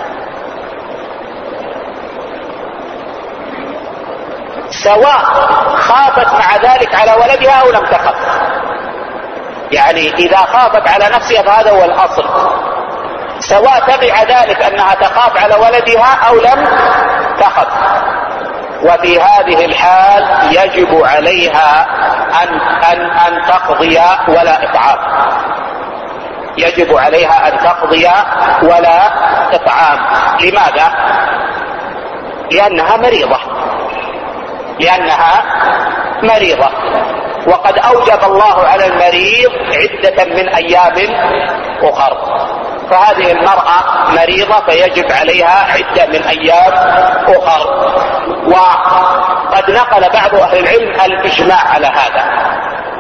سواء خافت مع ذلك على ولدها أو لم تخف، يعني إذا خافت على نفسها فهذا هو الأصل، سواء تبع ذلك أنها تخاف على ولدها أو لم تخف. وفي هذه الحال يجب عليها أن تقضي ولا إطعام، يجب عليها أن تقضي ولا إطعام. لماذا؟ لأنها مريضة، لأنها مريضة، وقد أوجب الله على المريض عدة من أيام أخر، فهذه المرأة مريضة فيجب عليها عدة من أيام أخر. وقد نقل بعض أهل العلم الإجماع على هذا،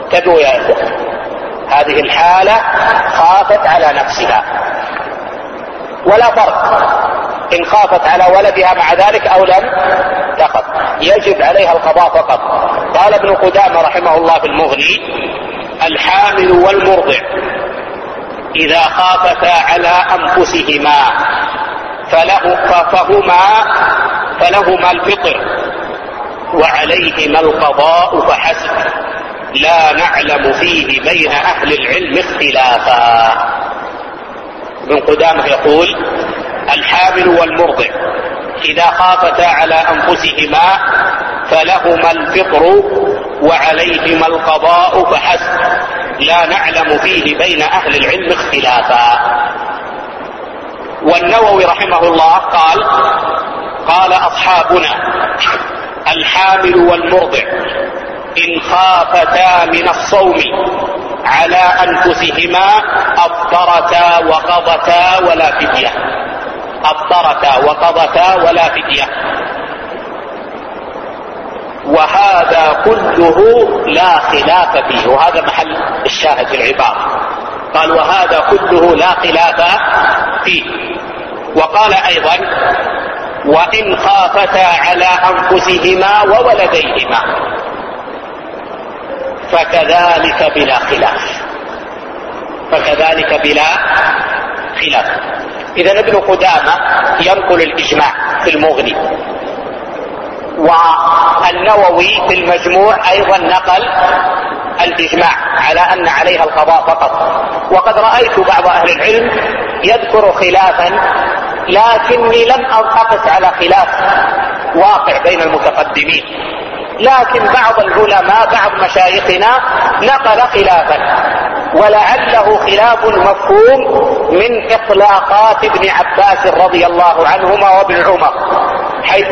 انتبهوا يا إخوة، هذه الحالة خافت على نفسها، ولا فرق إن خافت على ولدها مع ذلك أو لم تخف، يجب عليها القضاء فقط. قال ابن قدامة رحمه الله في المغني: الحامل والمرضع إذا خافتا على أنفسهما فلهما الفطر وعليهما القضاء فحسب، لا نعلم فيه بين أهل العلم اختلافا. ابن قدامة يقول: الحامل والمرضع إذا خافتا على أنفسهما فلهما الفطر وعليهما القضاء فحسب، لا نعلم فيه بين أهل العلم اختلافا. والنووي رحمه الله قال أصحابنا: الحامل والمرضع إن خافتا من الصوم على أنفسهما أفطرتا وقضتا ولا فدية، أفطرتا وقضتا ولا فدية. وهذا كله لا خلاف فيه، وهذا محل الشاهد في العبارة. قال: وهذا كله لا خلاف فيه. وقال أيضا: وإن خافتا على أنفسهما وولديهما فكذلك بلا خلاف، فكذلك بلا خلاف. إذن ابن قدامة ينقل الإجماع في المغني، والنووي في المجموع أيضا نقل الإجماع على أن عليها القضاء فقط. وقد رأيت بعض أهل العلم يذكر خلافا، لكني لم أقف على خلاف واقع بين المتقدمين، لكن بعض العلماء بعض مشايخنا نقل خلافا، ولعله خلاف مفهوم من إطلاقات ابن عباس رضي الله عنهما وابن عمر، حيث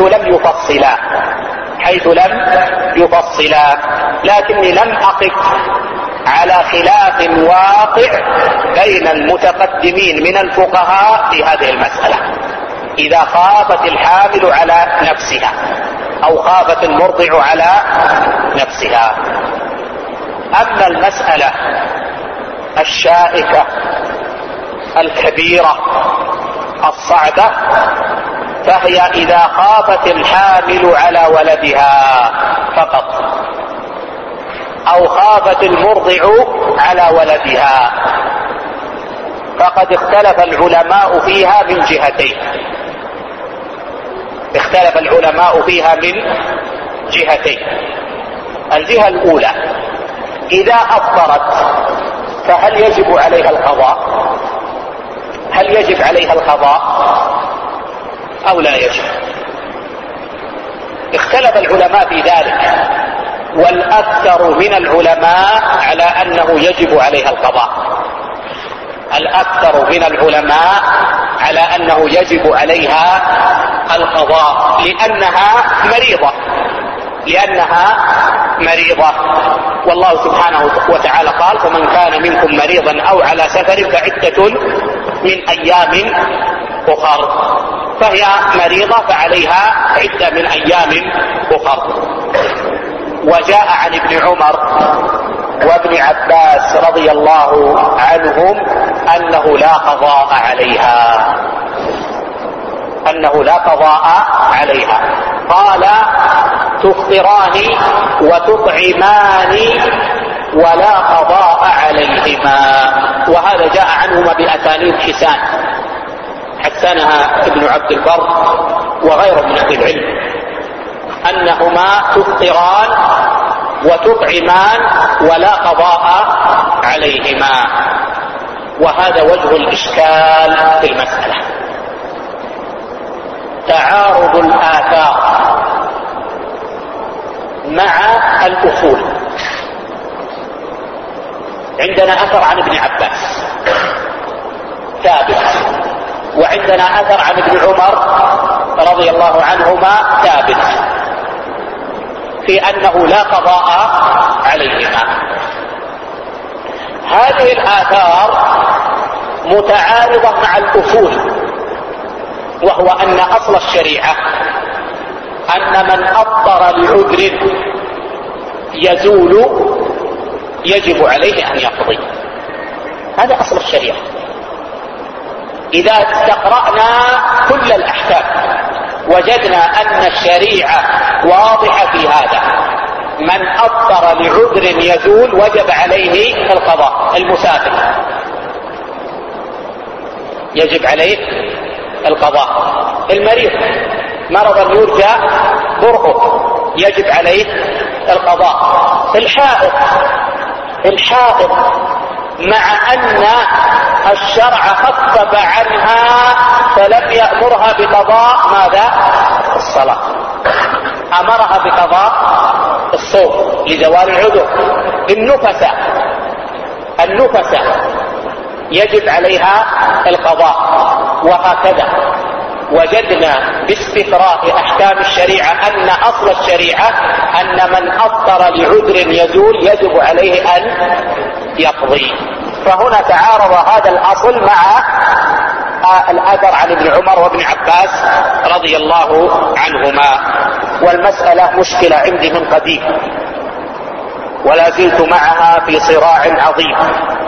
لم يفصلا، لكني لم أقف على خلاف واقع بين المتقدمين من الفقهاء في هذه المسألة، إذا خافت الحامل على نفسها أو خافت المرضع على نفسها. أما المسألة الشائكة الكبيرة الصعبة فهي إذا خافت الحامل على ولدها فقط أو خافت المرضع على ولدها، فقد اختلف العلماء فيها من جهتين. اختلف العلماء فيها من جهتين. الجهة الأولى: إذا أفطرت فهل يجب عليها القضاء؟ هل يجب عليها القضاء أو لا يجب؟ اختلف العلماء في ذلك، والأكثر من العلماء على أنه يجب عليها القضاء. الأكثر من العلماء على أنه يجب عليها القضاء لأنها مريضة. والله سبحانه وتعالى قال: فمن كان منكم مريضا أو على سفر فعدة من أيام أخر، فهي مريضة فعليها عدة من أيام أخر. وجاء عن ابن عمر وابن عباس رضي الله عنهم أنه لا قضاء عليها، قال: تفطران وتطعمان ولا قضاء عليهما. وهذا جاء عنهما بأسانيد حسنها ابن عبد البر وغيره من أهل العلم، أنهما تفطران وتطعمان ولا قضاء عليهما. وهذا وجه الإشكال في المسألة، تعارض الآثار مع الأصول. عندنا أثر عن ابن عباس ثابت، وعندنا أثر عن ابن عمر رضي الله عنهما ثابت في أنه لا قضاء عليهما. هذه الآثار متعارضة مع الأصول، وهو أن أصل الشريعة أن من أفطر لعذر يزول يجب عليه أن يقضي. هذا أصل الشريعة. إذا استقرأنا كل الأحكام وجدنا أن الشريعة واضحة في هذا، من أفطر لعذر يزول وجب عليه القضاء. المسافر يجب عليه القضاء. المريض مرضا يرجى برؤه يجب عليه القضاء. الحائض مع أن الشرع خفف عنها فلم يأمرها بقضاء ماذا؟ الصلاة، أمرها بقضاء الصوم لزوال العذر. النفسة يجب عليها القضاء. وهكذا وجدنا باستقراء أحكام الشريعة أن أصل الشريعة أن من أفطر لعذر يزول يجب عليه أن يقضي. فهنا تعارض هذا الأصل مع الأثر عن ابن عمر وابن عباس رضي الله عنهما. والمسألة مشكلة عندي من قديم ولا زلت معها في صراع عظيم،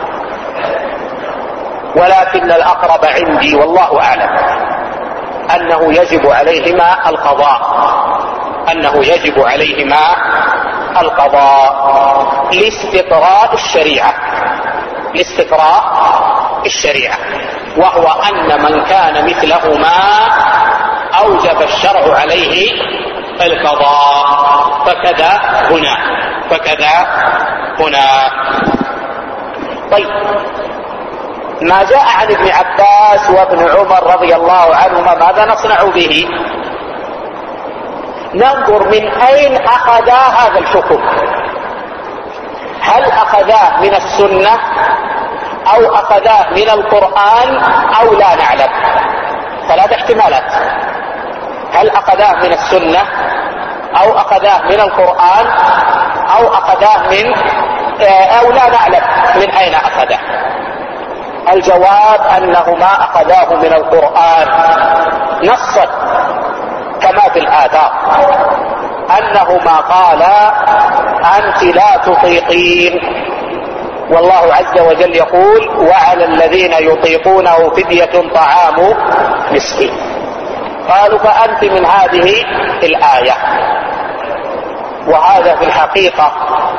ولكن الأقرب عندي والله أعلم أنه يجب عليهما القضاء، لاستقراء الشريعة، وهو أن من كان مثلهما أوجب الشرع عليه القضاء. فكذا هنا. طيب، ما جاء عن ابن عباس وابن عمر رضي الله عنهما ماذا نصنع به؟ ننظر من أين أخذا هذا الحكم. هل أخذاه من السنة أو أخذاه من القرآن أو لا نعلم؟ 3 احتمالات. هل أخذاه من السنة أو أخذاه من القرآن أو أخذاه أو لا نعلم من أين أخذه. الجواب أنهما أخذاه من القرآن نصا كما في الآثار، أنهما قالا أنت لا تطيقين، والله عز وجل يقول وعلى الذين يطيقونه فدية طعام مسكين. قالوا فأنت من هذه الآية. وهذا في الحقيقة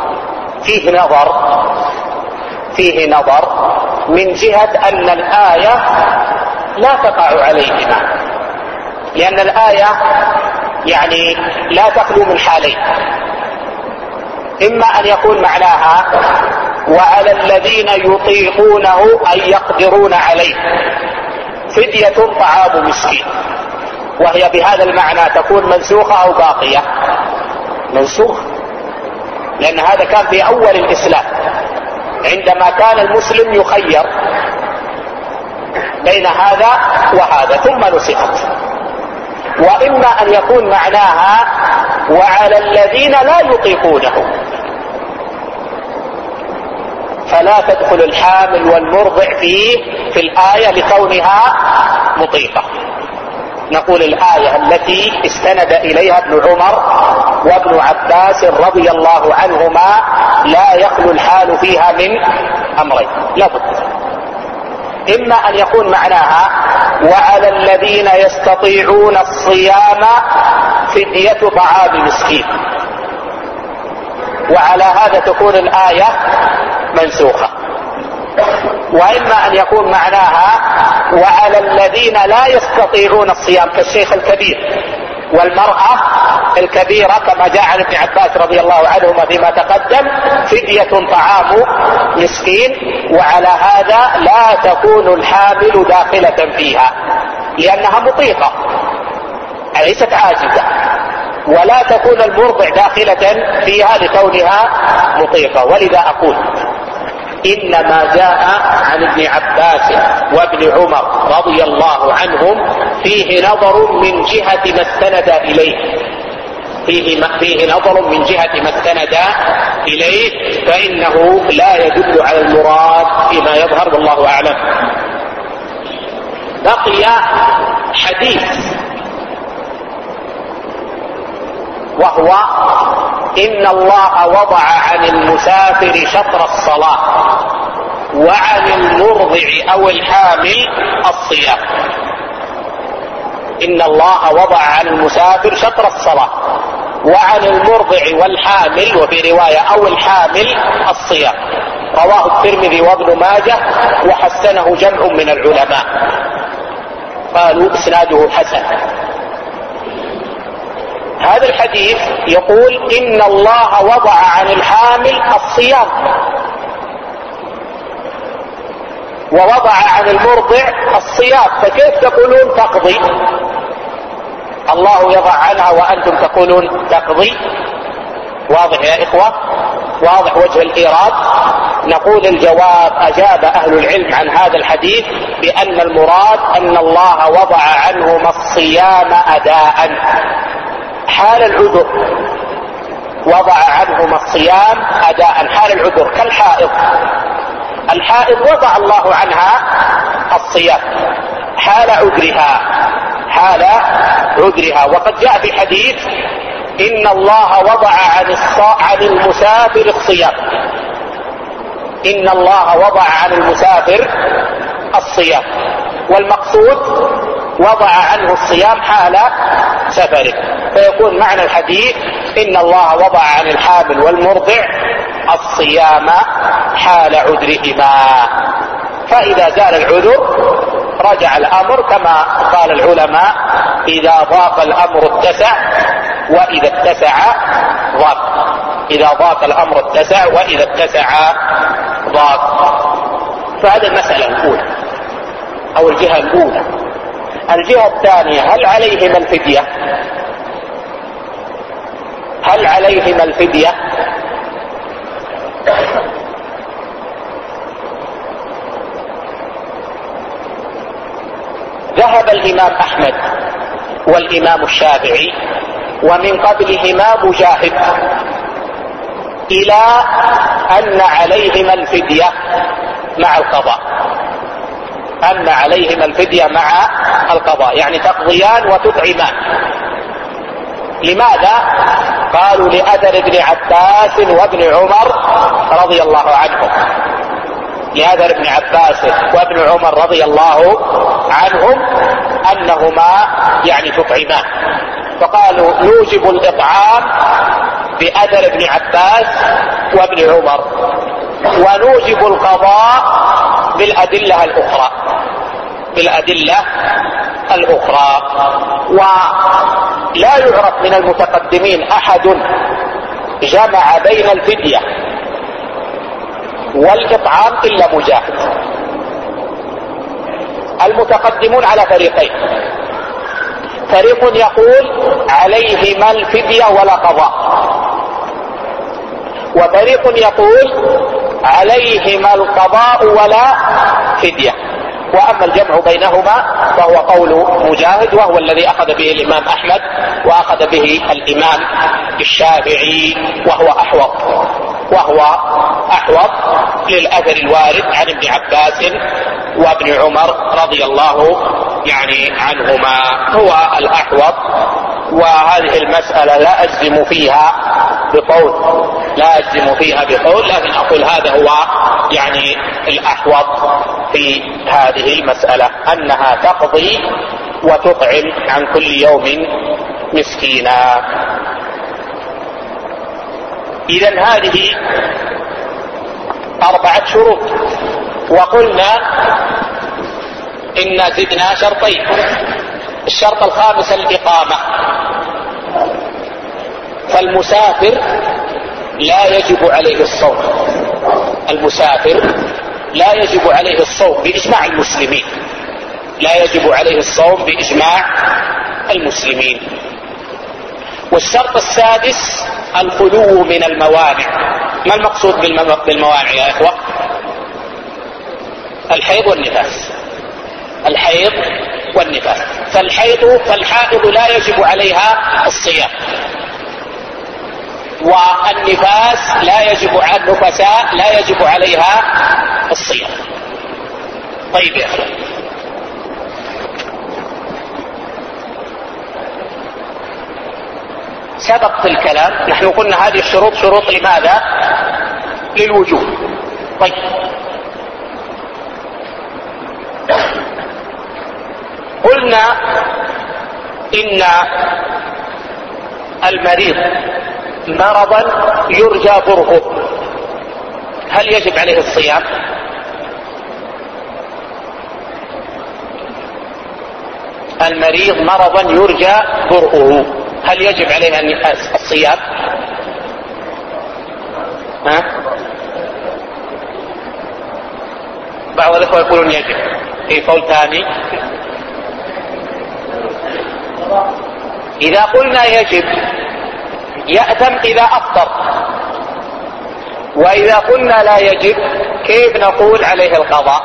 فيه نظر من جهة أن الآية لا تقع عليهما، لأن الآية يعني لا تخلو من حالين: إما أن يكون معناها وعلى الذين يطيقونه أي يقدرون عليه فدية طعام مسكين، وهي بهذا المعنى تكون منسوخة أو باقية؟ منسوخة، لأن هذا كان في أول الإسلام عندما كان المسلم يخير بين هذا وهذا ثم نسخت. وإما أن يكون معناها وعلى الذين لا يطيقونه، فلا تدخل الحامل والمرضع في الآية لكونها مطيقة. نقول الآية التي استند إليها ابن عمر وابن عباس رضي الله عنهما لا يخلو الحال فيها من أمرين لابد: إما أن يكون معناها وعلى الذين يستطيعون الصيام فدية طعام مسكين، وعلى هذا تكون الآية منسوخة. وإما أن يكون معناها وعلى الذين لا يستطيعون الصيام كالشيخ الكبير والمرأة الكبيرة كما جاء عن ابن عباس رضي الله عنهما فيما تقدم فدية طعام مسكين، وعلى هذا لا تكون الحامل داخلة فيها لأنها مطيقة ليست عاجزة، ولا تكون المرضع داخلة فيها لكونها مطيقة. ولذا أقول إنما جاء عن ابن عباس وابن عمر رضي الله عنهم فيه نظر من جهة ما استند إليه، فيه نظر من جهة ما استند إليه، فإنه لا يدل على المراد فيما يظهر والله أعلم. بقي حديث وهو إن الله وضع عن المسافر شطر الصلاة وعن المرضع أو الحامل الصيام. إن الله وضع عن المسافر شطر الصلاة وعن المرضع والحامل، وفي رواية أو الحامل، الصيام. رواه الترمذي وابن ماجه وحسنه جمع من العلماء، قالوا إسناده حسن. هذا الحديث يقول إن الله وضع عن الحامل الصيام ووضع عن المرضع الصيام، فكيف تقولون تقضي؟ الله يضع عنها وأنتم تقولون تقضي. واضح يا إخوة؟ واضح وجه الإيراد؟ نقول الجواب: أجاب أهل العلم عن هذا الحديث بأن المراد أن الله وضع عنهم الصيام أداء حال العذر، وضع عنهم الصيام أداء حال العذر، كالحائض. الحائض وضع الله عنها الصيام حال عذرها، حال عذرها. وقد جاء في حديث إن الله وضع عن المسافر الصيام، إن الله وضع عن المسافر الصيام، والمقصود وضع عنه الصيام حال سفره، فيكون معنى الحديث إن الله وضع عن الحامل والمرضع الصيام حال عذرهما. فإذا زال العذر رجع الأمر، كما قال العلماء: إذا ضاق الأمر اتسع، وإذا اتسع ضاق. إذا ضاق الأمر اتسع، وإذا اتسع ضاق. فهذه المسألة الأولى أو الجهة الأولى. الجهة الثانية: هل عليهما الفدية؟ هل عليهما الفدية؟ ذهب الإمام أحمد والإمام الشافعي ومن قبلهما مجاهد إلى أن عليهما الفدية مع القضاء، أن عليهما الفدية مع القضاء، يعني تقضيان وتطعمان. لماذا؟ قالوا لأثر ابن عباس وابن عمر رضي الله عنهم، لأثر ابن عباس وابن عمر رضي الله عنهم أنهما يعني تطعمان، فقالوا نوجب الإطعام بأثر ابن عباس وابن عمر، ونوجب القضاء بالأدلة الأخرى، بالأدلة الأخرى. ولا يعرف من المتقدمين أحد جمع بين الفدية والإطعام إلا مجاهد. المتقدمون على فريقين: فريق يقول عليهما الفدية ولا قضاء، وفريق يقول عليهما القضاء ولا فدية. وأما الجمع بينهما فهو قول مجاهد، وهو الذي أخذ به الإمام أحمد وأخذ به الإمام الشافعي، وهو أحوط للأثر الوارد عن ابن عباس وابن عمر رضي الله يعني عنهما، هو الأحوط. وهذه المسألة لا أجزم فيها بقول، لكن أقول هذا هو يعني الأحوط في هذه المسألة، أنها تقضي وتطعم عن كل يوم مسكينا. إذن هذه 4 شروط، وقلنا إن زدنا شرطين. الشرط الخامس الإقامة، فالمسافر لا يجب عليه الصوم، المسافر لا يجب عليه الصوم بإجماع المسلمين، لا يجب عليه الصوم بإجماع المسلمين. والشرط السادس الخلو من الموانع. ما المقصود بالموانع يا إخوة؟ الحيض والنفاس، الحيض والنفاس. فالحائض لا يجب عليها الصيام، والنفاس لا يجب على النفساء لا يجب عليها الصيام. طيب يا أخوة، سبق في الكلام نحن قلنا هذه الشروط شروط لماذا؟ للوجوب. طيب قلنا إن المريض مرضا يرجى برؤه، هل يجب عليه الصيام؟ المريض مرضا يرجى برؤه هل يجب عليه الصيام؟ بعض الأخوة يقولون يجب، في قول ثاني. إذا قلنا يجب يأثم إذا أفطر، وإذا قلنا لا يجب كيف نقول عليه القضاء؟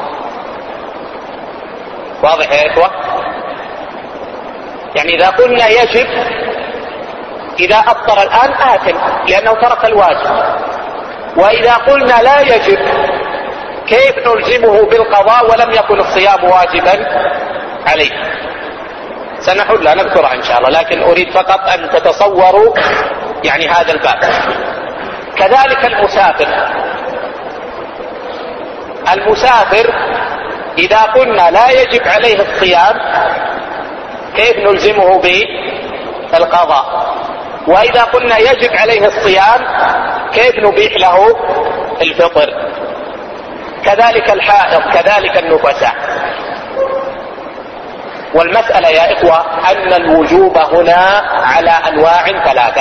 واضح يا إخوة؟ يعني إذا قلنا يجب إذا أفطر الآن آثم لأنه ترك الواجب، وإذا قلنا لا يجب كيف نلزمه بالقضاء ولم يكن الصيام واجبا عليه؟ سنحلها نذكرها إن شاء الله، لكن أريد فقط أن تتصوروا يعني هذا الباب. كذلك المسافر إذا قلنا لا يجب عليه الصيام كيف نلزمه بالقضاء؟ وإذا قلنا يجب عليه الصيام كيف نبيح له الفطر؟ كذلك الحائض، كذلك النفساء. والمسألة يا إخوة أن الوجوب هنا على أنواع ثلاثة،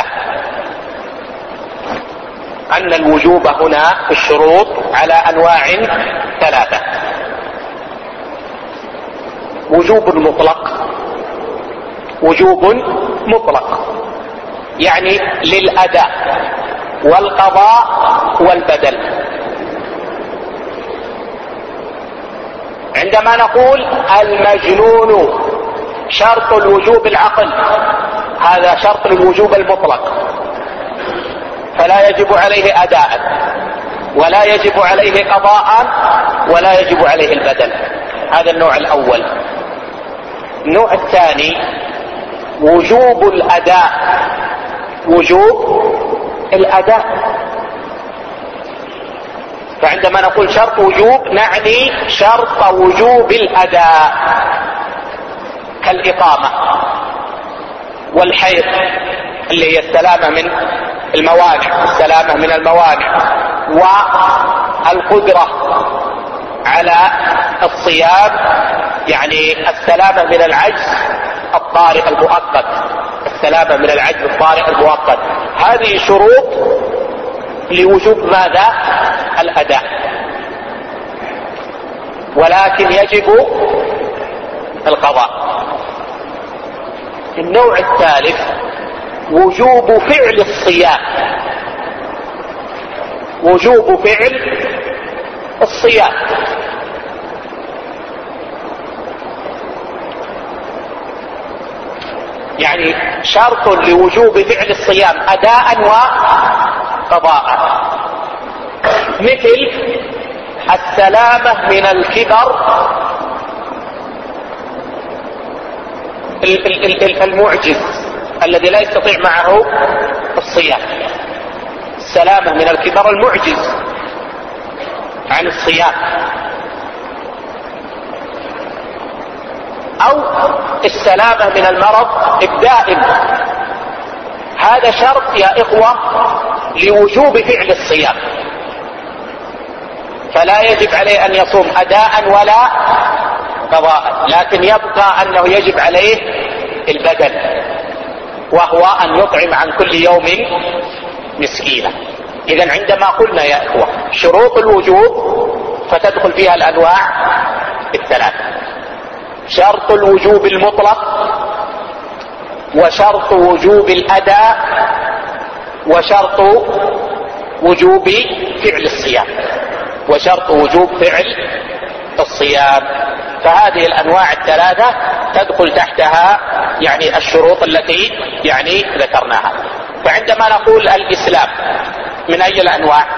أن الوجوب هنا في الشروط على أنواع ثلاثة: وجوب مطلق، وجوب مطلق يعني للأداء والقضاء والبدل. عندما نقول المجنون شرط الوجوب العقل، هذا شرط الوجوب المطلق، فلا يجب عليه أداء ولا يجب عليه قضاء ولا يجب عليه البدل. هذا النوع الأول. النوع الثاني وجوب الأداء، وجوب الأداء. فعندما نقول شرط وجوب نعني شرط وجوب الأداء كالإقامة والحيض اللي هي السلامة من الموانع، السلامة من الموانع، والقدرة على الصيام يعني السلامة من العجز الطارئ المؤقت، السلامة من العجز الطارئ المؤقت. هذه شروط لوجوب ماذا؟ الأداء. ولكن يجب القضاء. النوع الثالث وجوب فعل الصيام، وجوب فعل الصيام. يعني شرط لوجوب فعل الصيام أداء وقضاء، مثل السلامة من الكبر المعجز الذي لا يستطيع معه الصيام، السلامة من الكبر المعجز عن الصيام، أو السلامة من المرض الدائم. هذا شرط يا إخوة لوجوب فعل الصيام، فلا يجب عليه أن يصوم أداء ولا قضاء، لكن يبقى أنه يجب عليه البدل، وهو أن يطعم عن كل يوم مسكينا. إذن عندما قلنا يا إخوة شروط الوجوب فتدخل فيها الأنواع الثلاثة: شرط الوجوب المطلق، وشرط وجوب الأداء، وشرط وجوب فعل الصيام، وشرط وجوب فعل الصيام. فهذه الأنواع الثلاثة تدخل تحتها يعني الشروط التي يعني ذكرناها. فعندما نقول الإسلام من أي الأنواع؟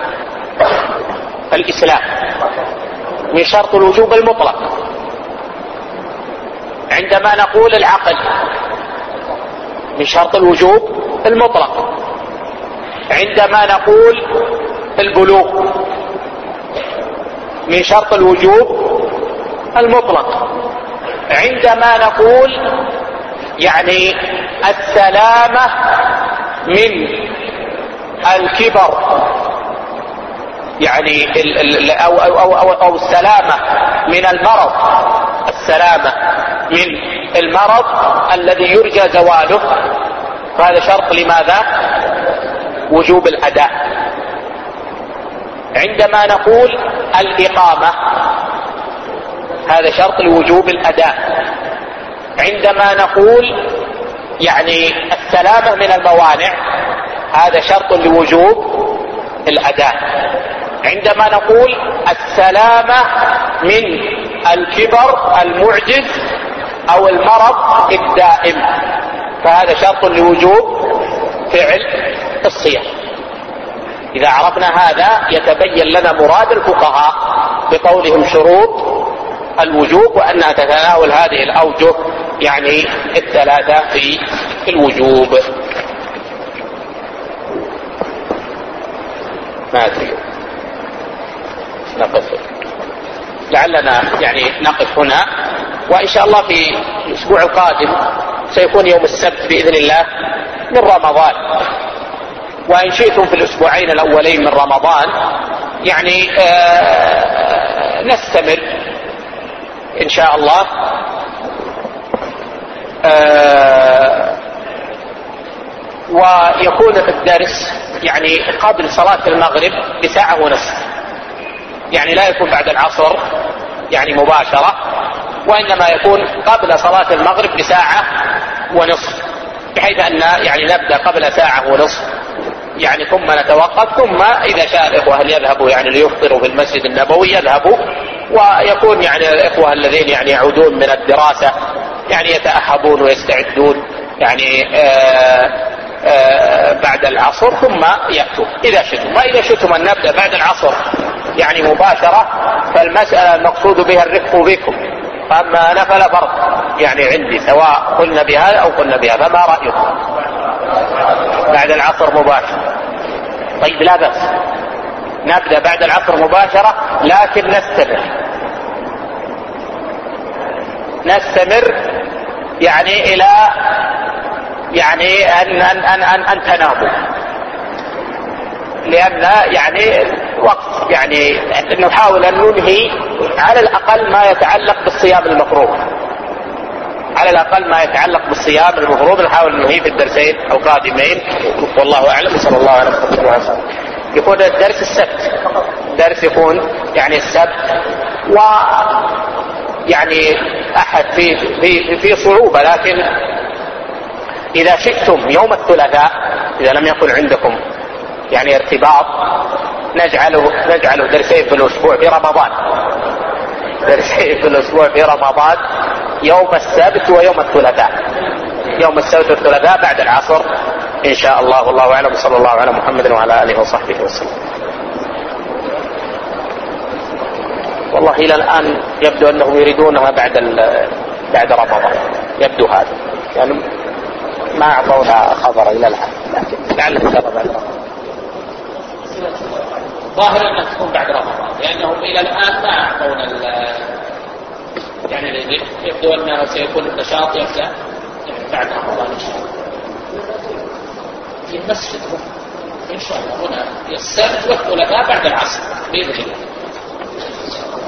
الإسلام من شرط الوجوب المطلق. عندما نقول العقل من شرط الوجوب المطلق. عندما نقول البلوغ من شرط الوجوب المطلق. عندما نقول يعني السلامة من الكبر يعني أو السلامة من المرض، السلامة من المرض الذي يرجى زواله، فهذا شرط لماذا؟ وجوب الأداء. عندما نقول الإقامة هذا شرط لوجوب الأداء. عندما نقول يعني السلامة من الموانع هذا شرط لوجوب الأداء. عندما نقول السلامة من الكبر المعجز أو المرض الدائم فهذا شرط لوجوب فعل الصيام. إذا عرفنا هذا يتبين لنا مراد الفقهاء بقولهم شروط الوجوب، وأنها تتناول هذه الأوجه يعني الثلاثة في الوجوب. ما أدري نقف، لعلنا يعني نقف هنا، وإن شاء الله في الأسبوع القادم سيكون يوم السبت بإذن الله من رمضان، وإن شئتم في الأسبوعين الأولين من رمضان يعني نستمر إن شاء الله ويكون الدرس يعني قبل صلاة المغرب بساعة ونصف، يعني لا يكون بعد العصر يعني مباشرة، وإنما يكون قبل صلاة المغرب بساعة ونصف، بحيث أن يعني نبدأ قبل ساعة ونصف يعني ثم نتوقف، ثم إذا شاء الإخوة أن يذهبوا يعني ليفطروا في المسجد النبوي يذهبوا، ويكون يعني الإخوة الذين يعني يعودون من الدراسة يعني يتأهبون ويستعدون يعني بعد العصر ثم يأتوا إذا شئتم. وإذا شئتم أن نبدأ بعد العصر يعني مباشرة فالمسألة المقصود بها الرفق بكم، أما أنا فلا فرق يعني عندي سواء قلنا بهذا أو قلنا بهذا، فما رأيكم؟ بعد العصر مباشرة. طيب لا بأس نبدأ بعد العصر مباشرة، لكن نستمر يعني إلى يعني أن تناموا، لأن يعني وقت يعني نحاول أن ننهي على الأقل ما يتعلق بالصيام المفروض، على الأقل ما يتعلق بالصيام المفروض نحاول ننهي في الدرسين القادمين، والله أعلم. صلى الله عليه وسلم. يكون الدرس السبت، درس يكون يعني السبت، ويعني أحد في صعوبة، لكن إذا شئتم يوم الثلاثاء إذا لم يكن عندكم يعني ارتباط نجعله درسين في الأسبوع في رمضان، درسين في الأسبوع في رمضان، يوم السبت ويوم الثلاثاء، يوم السبت والثلاثاء بعد العصر إن شاء الله. والله أعلم. صلى الله على محمد وعلى آله وصحبه وسلم. والله إلى الآن يبدو أنهم يريدونها بعد رمضان، يبدو هذا يعني ما أعطونا خبر إلى الآن، لكن لعله بعد رمضان. ظاهر أنها تكون بعد رمضان، لأنهم إلى الآن ما أعطونا يعني يبدو أنه سيكون النشاط يبدأ يعني بعد رمضان إن شاء الله في المسجد إن شاء الله هنا السبت والثلاثاء بعد العصر بإذن الله.